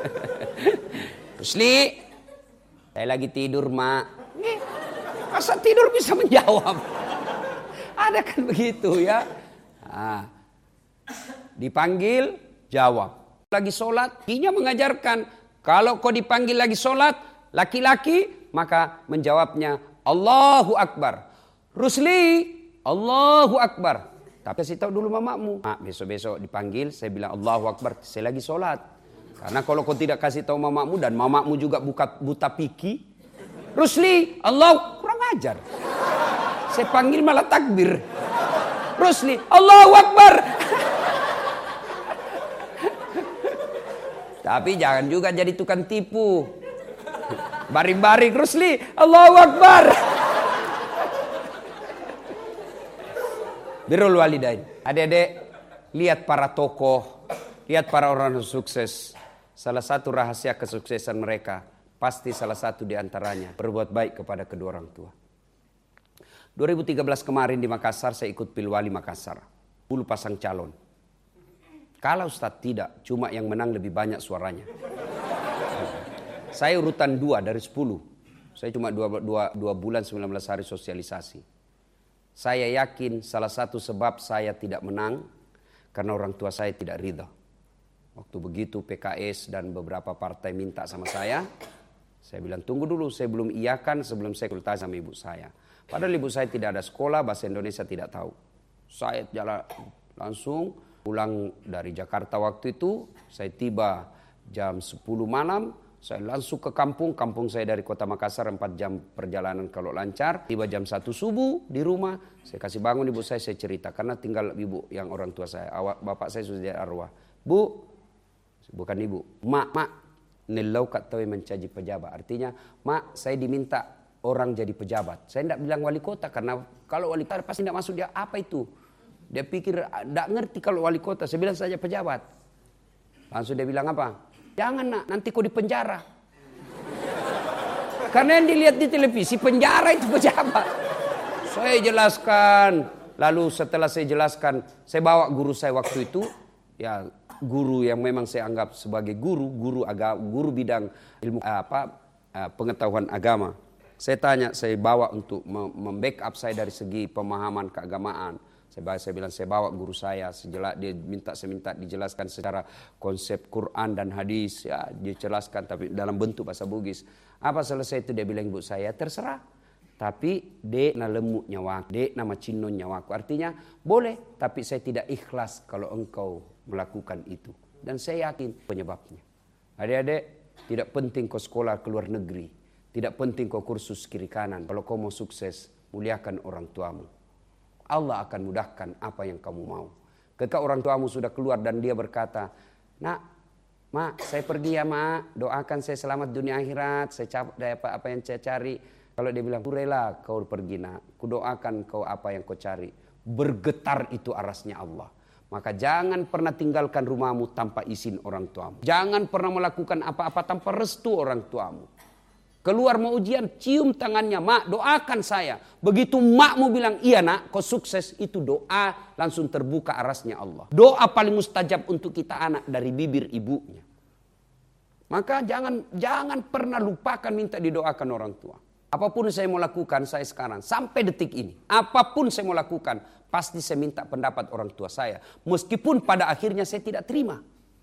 Rusli. Saya lagi tidur, Mak. Masa tidur bisa menjawab? Ada kan begitu ya. Nah, dipanggil, jawab. Lagi sholat, dinya mengajarkan. Kalau kau dipanggil lagi sholat, laki-laki, maka menjawabnya Allahu Akbar. Rusli, Allahu Akbar. Tapi kasih tahu dulu mamamu. Mak, besok-besok dipanggil, saya bilang Allahu Akbar. Saya lagi sholat. Karena kalau kau tidak kasih tahu mamamu dan mamamu juga buka, buta piki. Rusli, Allah, kurang ajar. Saya panggil malah takbir. Rusli, Allahu Akbar. Tapi jangan juga jadi tukang tipu. Baring-baring, Rusli, Allahu Akbar. Birrul walidain. Adik-adik, lihat para tokoh, lihat para orang sukses. Salah satu rahasia kesuksesan mereka, pasti salah satu di antaranya berbuat baik kepada kedua orang tua. dua ribu tiga belas kemarin di Makassar, saya ikut Pilwali Makassar. sepuluh pasang calon. Kalau Ustaz tidak, cuma yang menang lebih banyak suaranya. Saya urutan dua dari sepuluh. Saya cuma dua, dua, dua bulan sembilan belas hari sosialisasi. Saya yakin salah satu sebab saya tidak menang karena orang tua saya tidak ridha. Waktu begitu P K S dan beberapa partai minta sama saya, saya bilang tunggu dulu, saya belum iyakan sebelum saya konsultasi sama ibu saya. Padahal ibu saya tidak ada sekolah, bahasa Indonesia tidak tahu. Saya jalan langsung pulang dari Jakarta waktu itu, saya tiba jam sepuluh malam, saya langsung ke kampung. Kampung saya dari kota Makassar empat jam perjalanan kalau lancar. Tiba jam satu subuh di rumah, saya kasih bangun ibu saya, saya cerita. Karena tinggal ibu yang orang tua saya, awak bapak saya sudah jadi arwah. Bu, bukan ibu, mak, mak, nilau kat tahu mencaji pejabat. Artinya, mak saya diminta orang jadi pejabat. Saya tidak bilang wali kota, karena kalau wali kota pasti tidak masuk dia apa itu. Dia pikir tidak ngerti kalau wali kota, saya bilang saja pejabat. Langsung dia bilang apa? Jangan nak, nanti kau di penjara. Karena yang dilihat di televisi, penjara itu pejabat. Saya jelaskan, lalu setelah saya jelaskan, saya bawa guru saya waktu itu, ya guru yang memang saya anggap sebagai guru, guru agama, guru bidang ilmu apa pengetahuan agama. Saya tanya, saya bawa untuk membackup saya dari segi pemahaman keagamaan. Saya, saya bilang saya bawa guru saya, sejelas, dia minta saya minta dijelaskan secara konsep Quran dan hadis, ya dijelaskan tapi dalam bentuk bahasa Bugis. Apa selesai itu dia bilang ibu saya terserah, tapi dek na lemuk nyawaku, dek nama cinon nyawaku. Artinya boleh, tapi saya tidak ikhlas kalau engkau melakukan itu. Dan saya yakin penyebabnya. Adik-adik, tidak penting kau sekolah ke luar negeri, tidak penting kau kursus kiri kanan. Kalau kau mau sukses, muliakan orang tuamu. Allah akan mudahkan apa yang kamu mau. Ketika orang tuamu sudah keluar dan dia berkata, nak, mak, saya pergi ya mak, doakan saya selamat dunia akhirat, saya capai apa, apa yang saya cari. Kalau dia bilang, ku rela kau pergi nak, ku doakan kau apa yang kau cari. Bergetar itu arasnya Allah. Maka jangan pernah tinggalkan rumahmu tanpa izin orang tuamu. Jangan pernah melakukan apa-apa tanpa restu orang tuamu. Keluar mau ujian, cium tangannya, mak doakan saya. Begitu makmu bilang, iya nak, kau sukses, itu doa langsung terbuka arasnya Allah. Doa paling mustajab untuk kita anak dari bibir ibunya. Maka jangan jangan pernah lupakan minta didoakan orang tua. Apapun saya mau lakukan saya sekarang, sampai detik ini. Apapun saya mau lakukan, pasti saya minta pendapat orang tua saya. Meskipun pada akhirnya saya tidak terima.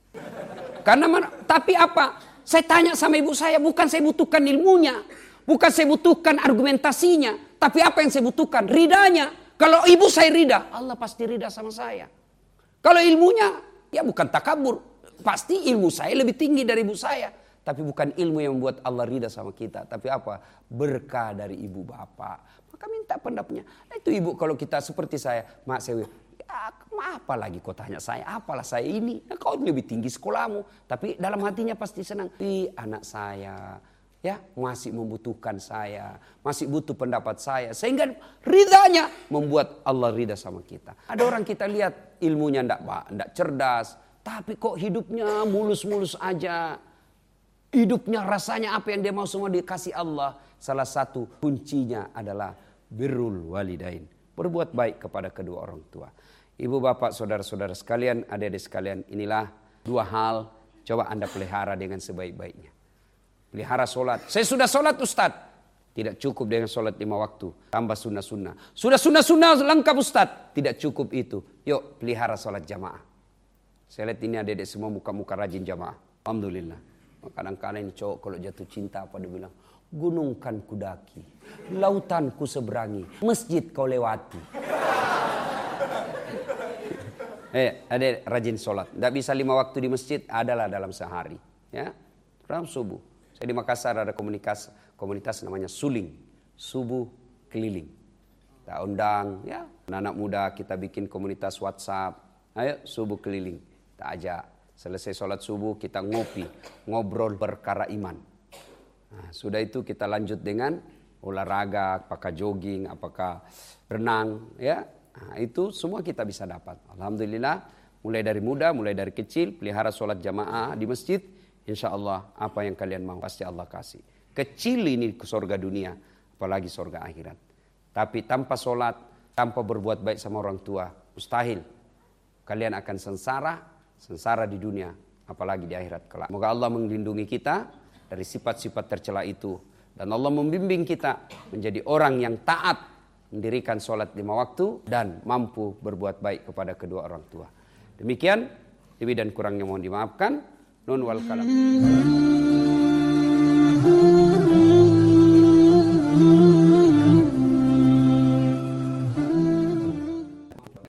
Karena mana, tapi apa? Saya tanya sama ibu saya, bukan saya butuhkan ilmunya. Bukan saya butuhkan argumentasinya. Tapi apa yang saya butuhkan? Ridanya. Kalau ibu saya rida, Allah pasti rida sama saya. Kalau ilmunya, ya bukan takabur. Pasti ilmu saya lebih tinggi dari ibu saya. Tapi bukan ilmu yang membuat Allah rida sama kita. Tapi apa? Berkah dari ibu bapak. Maka minta pendapatnya. Nah, itu ibu kalau kita seperti saya. Mak saya, ya, apa lagi kau tanya saya? Apalah saya ini? Nah, kau lebih tinggi sekolahmu. Tapi dalam hatinya pasti senang. Ih, anak saya ya masih membutuhkan saya. Masih butuh pendapat saya. Sehingga ridhanya membuat Allah ridha sama kita. Ada orang kita lihat ilmunya enggak, enggak cerdas. Tapi kok hidupnya mulus-mulus aja. Hidupnya rasanya apa yang dia mau semua dikasih Allah. Salah satu kuncinya adalah birrul walidain. Berbuat baik kepada kedua orang tua. Ibu bapak saudara-saudara sekalian, adik-adik sekalian, inilah dua hal coba anda pelihara dengan sebaik-baiknya. Pelihara solat. Saya sudah solat Ustadz. Tidak cukup dengan solat lima waktu. Tambah sunnah-sunnah. Sudah sunnah-sunnah lengkap Ustadz. Tidak cukup itu. Yuk pelihara solat jamaah. Saya lihat ini adik-adik semua muka-muka rajin jamaah. Alhamdulillah. Kadang-kadang cowok kalau jatuh cinta apa dia bilang, gunung kan kudaki, lautan ku seberangi, masjid kau lewati. Eh, ada rajin sholat. Tidak bisa lima waktu di masjid, adalah dalam sehari. Ya, dalam subuh. Saya di Makassar ada komunitas, komunitas namanya Suling, subuh keliling. Kita undang, ya, anak-anak muda kita bikin komunitas WhatsApp. Ayo subuh keliling, kita ajak. Selesai sholat subuh kita ngopi, ngobrol perkara iman. Nah, sudah itu kita lanjut dengan olahraga, apakah jogging, apakah renang, ya. Nah, itu semua kita bisa dapat. Alhamdulillah, mulai dari muda, mulai dari kecil, pelihara sholat jamaah di masjid. Insya Allah apa yang kalian mau pasti Allah kasih. Kecil ini ke surga dunia, apalagi surga akhirat. Tapi tanpa sholat, tanpa berbuat baik sama orang tua, mustahil. Kalian akan sengsara, sengsara di dunia, apalagi di akhirat kelak. Semoga Allah melindungi kita dari sifat-sifat tercela itu. Dan Allah membimbing kita menjadi orang yang taat mendirikan sholat lima waktu, dan mampu berbuat baik kepada kedua orang tua. Demikian, lebih dan kurangnya mohon dimaafkan. Nun wal kalam.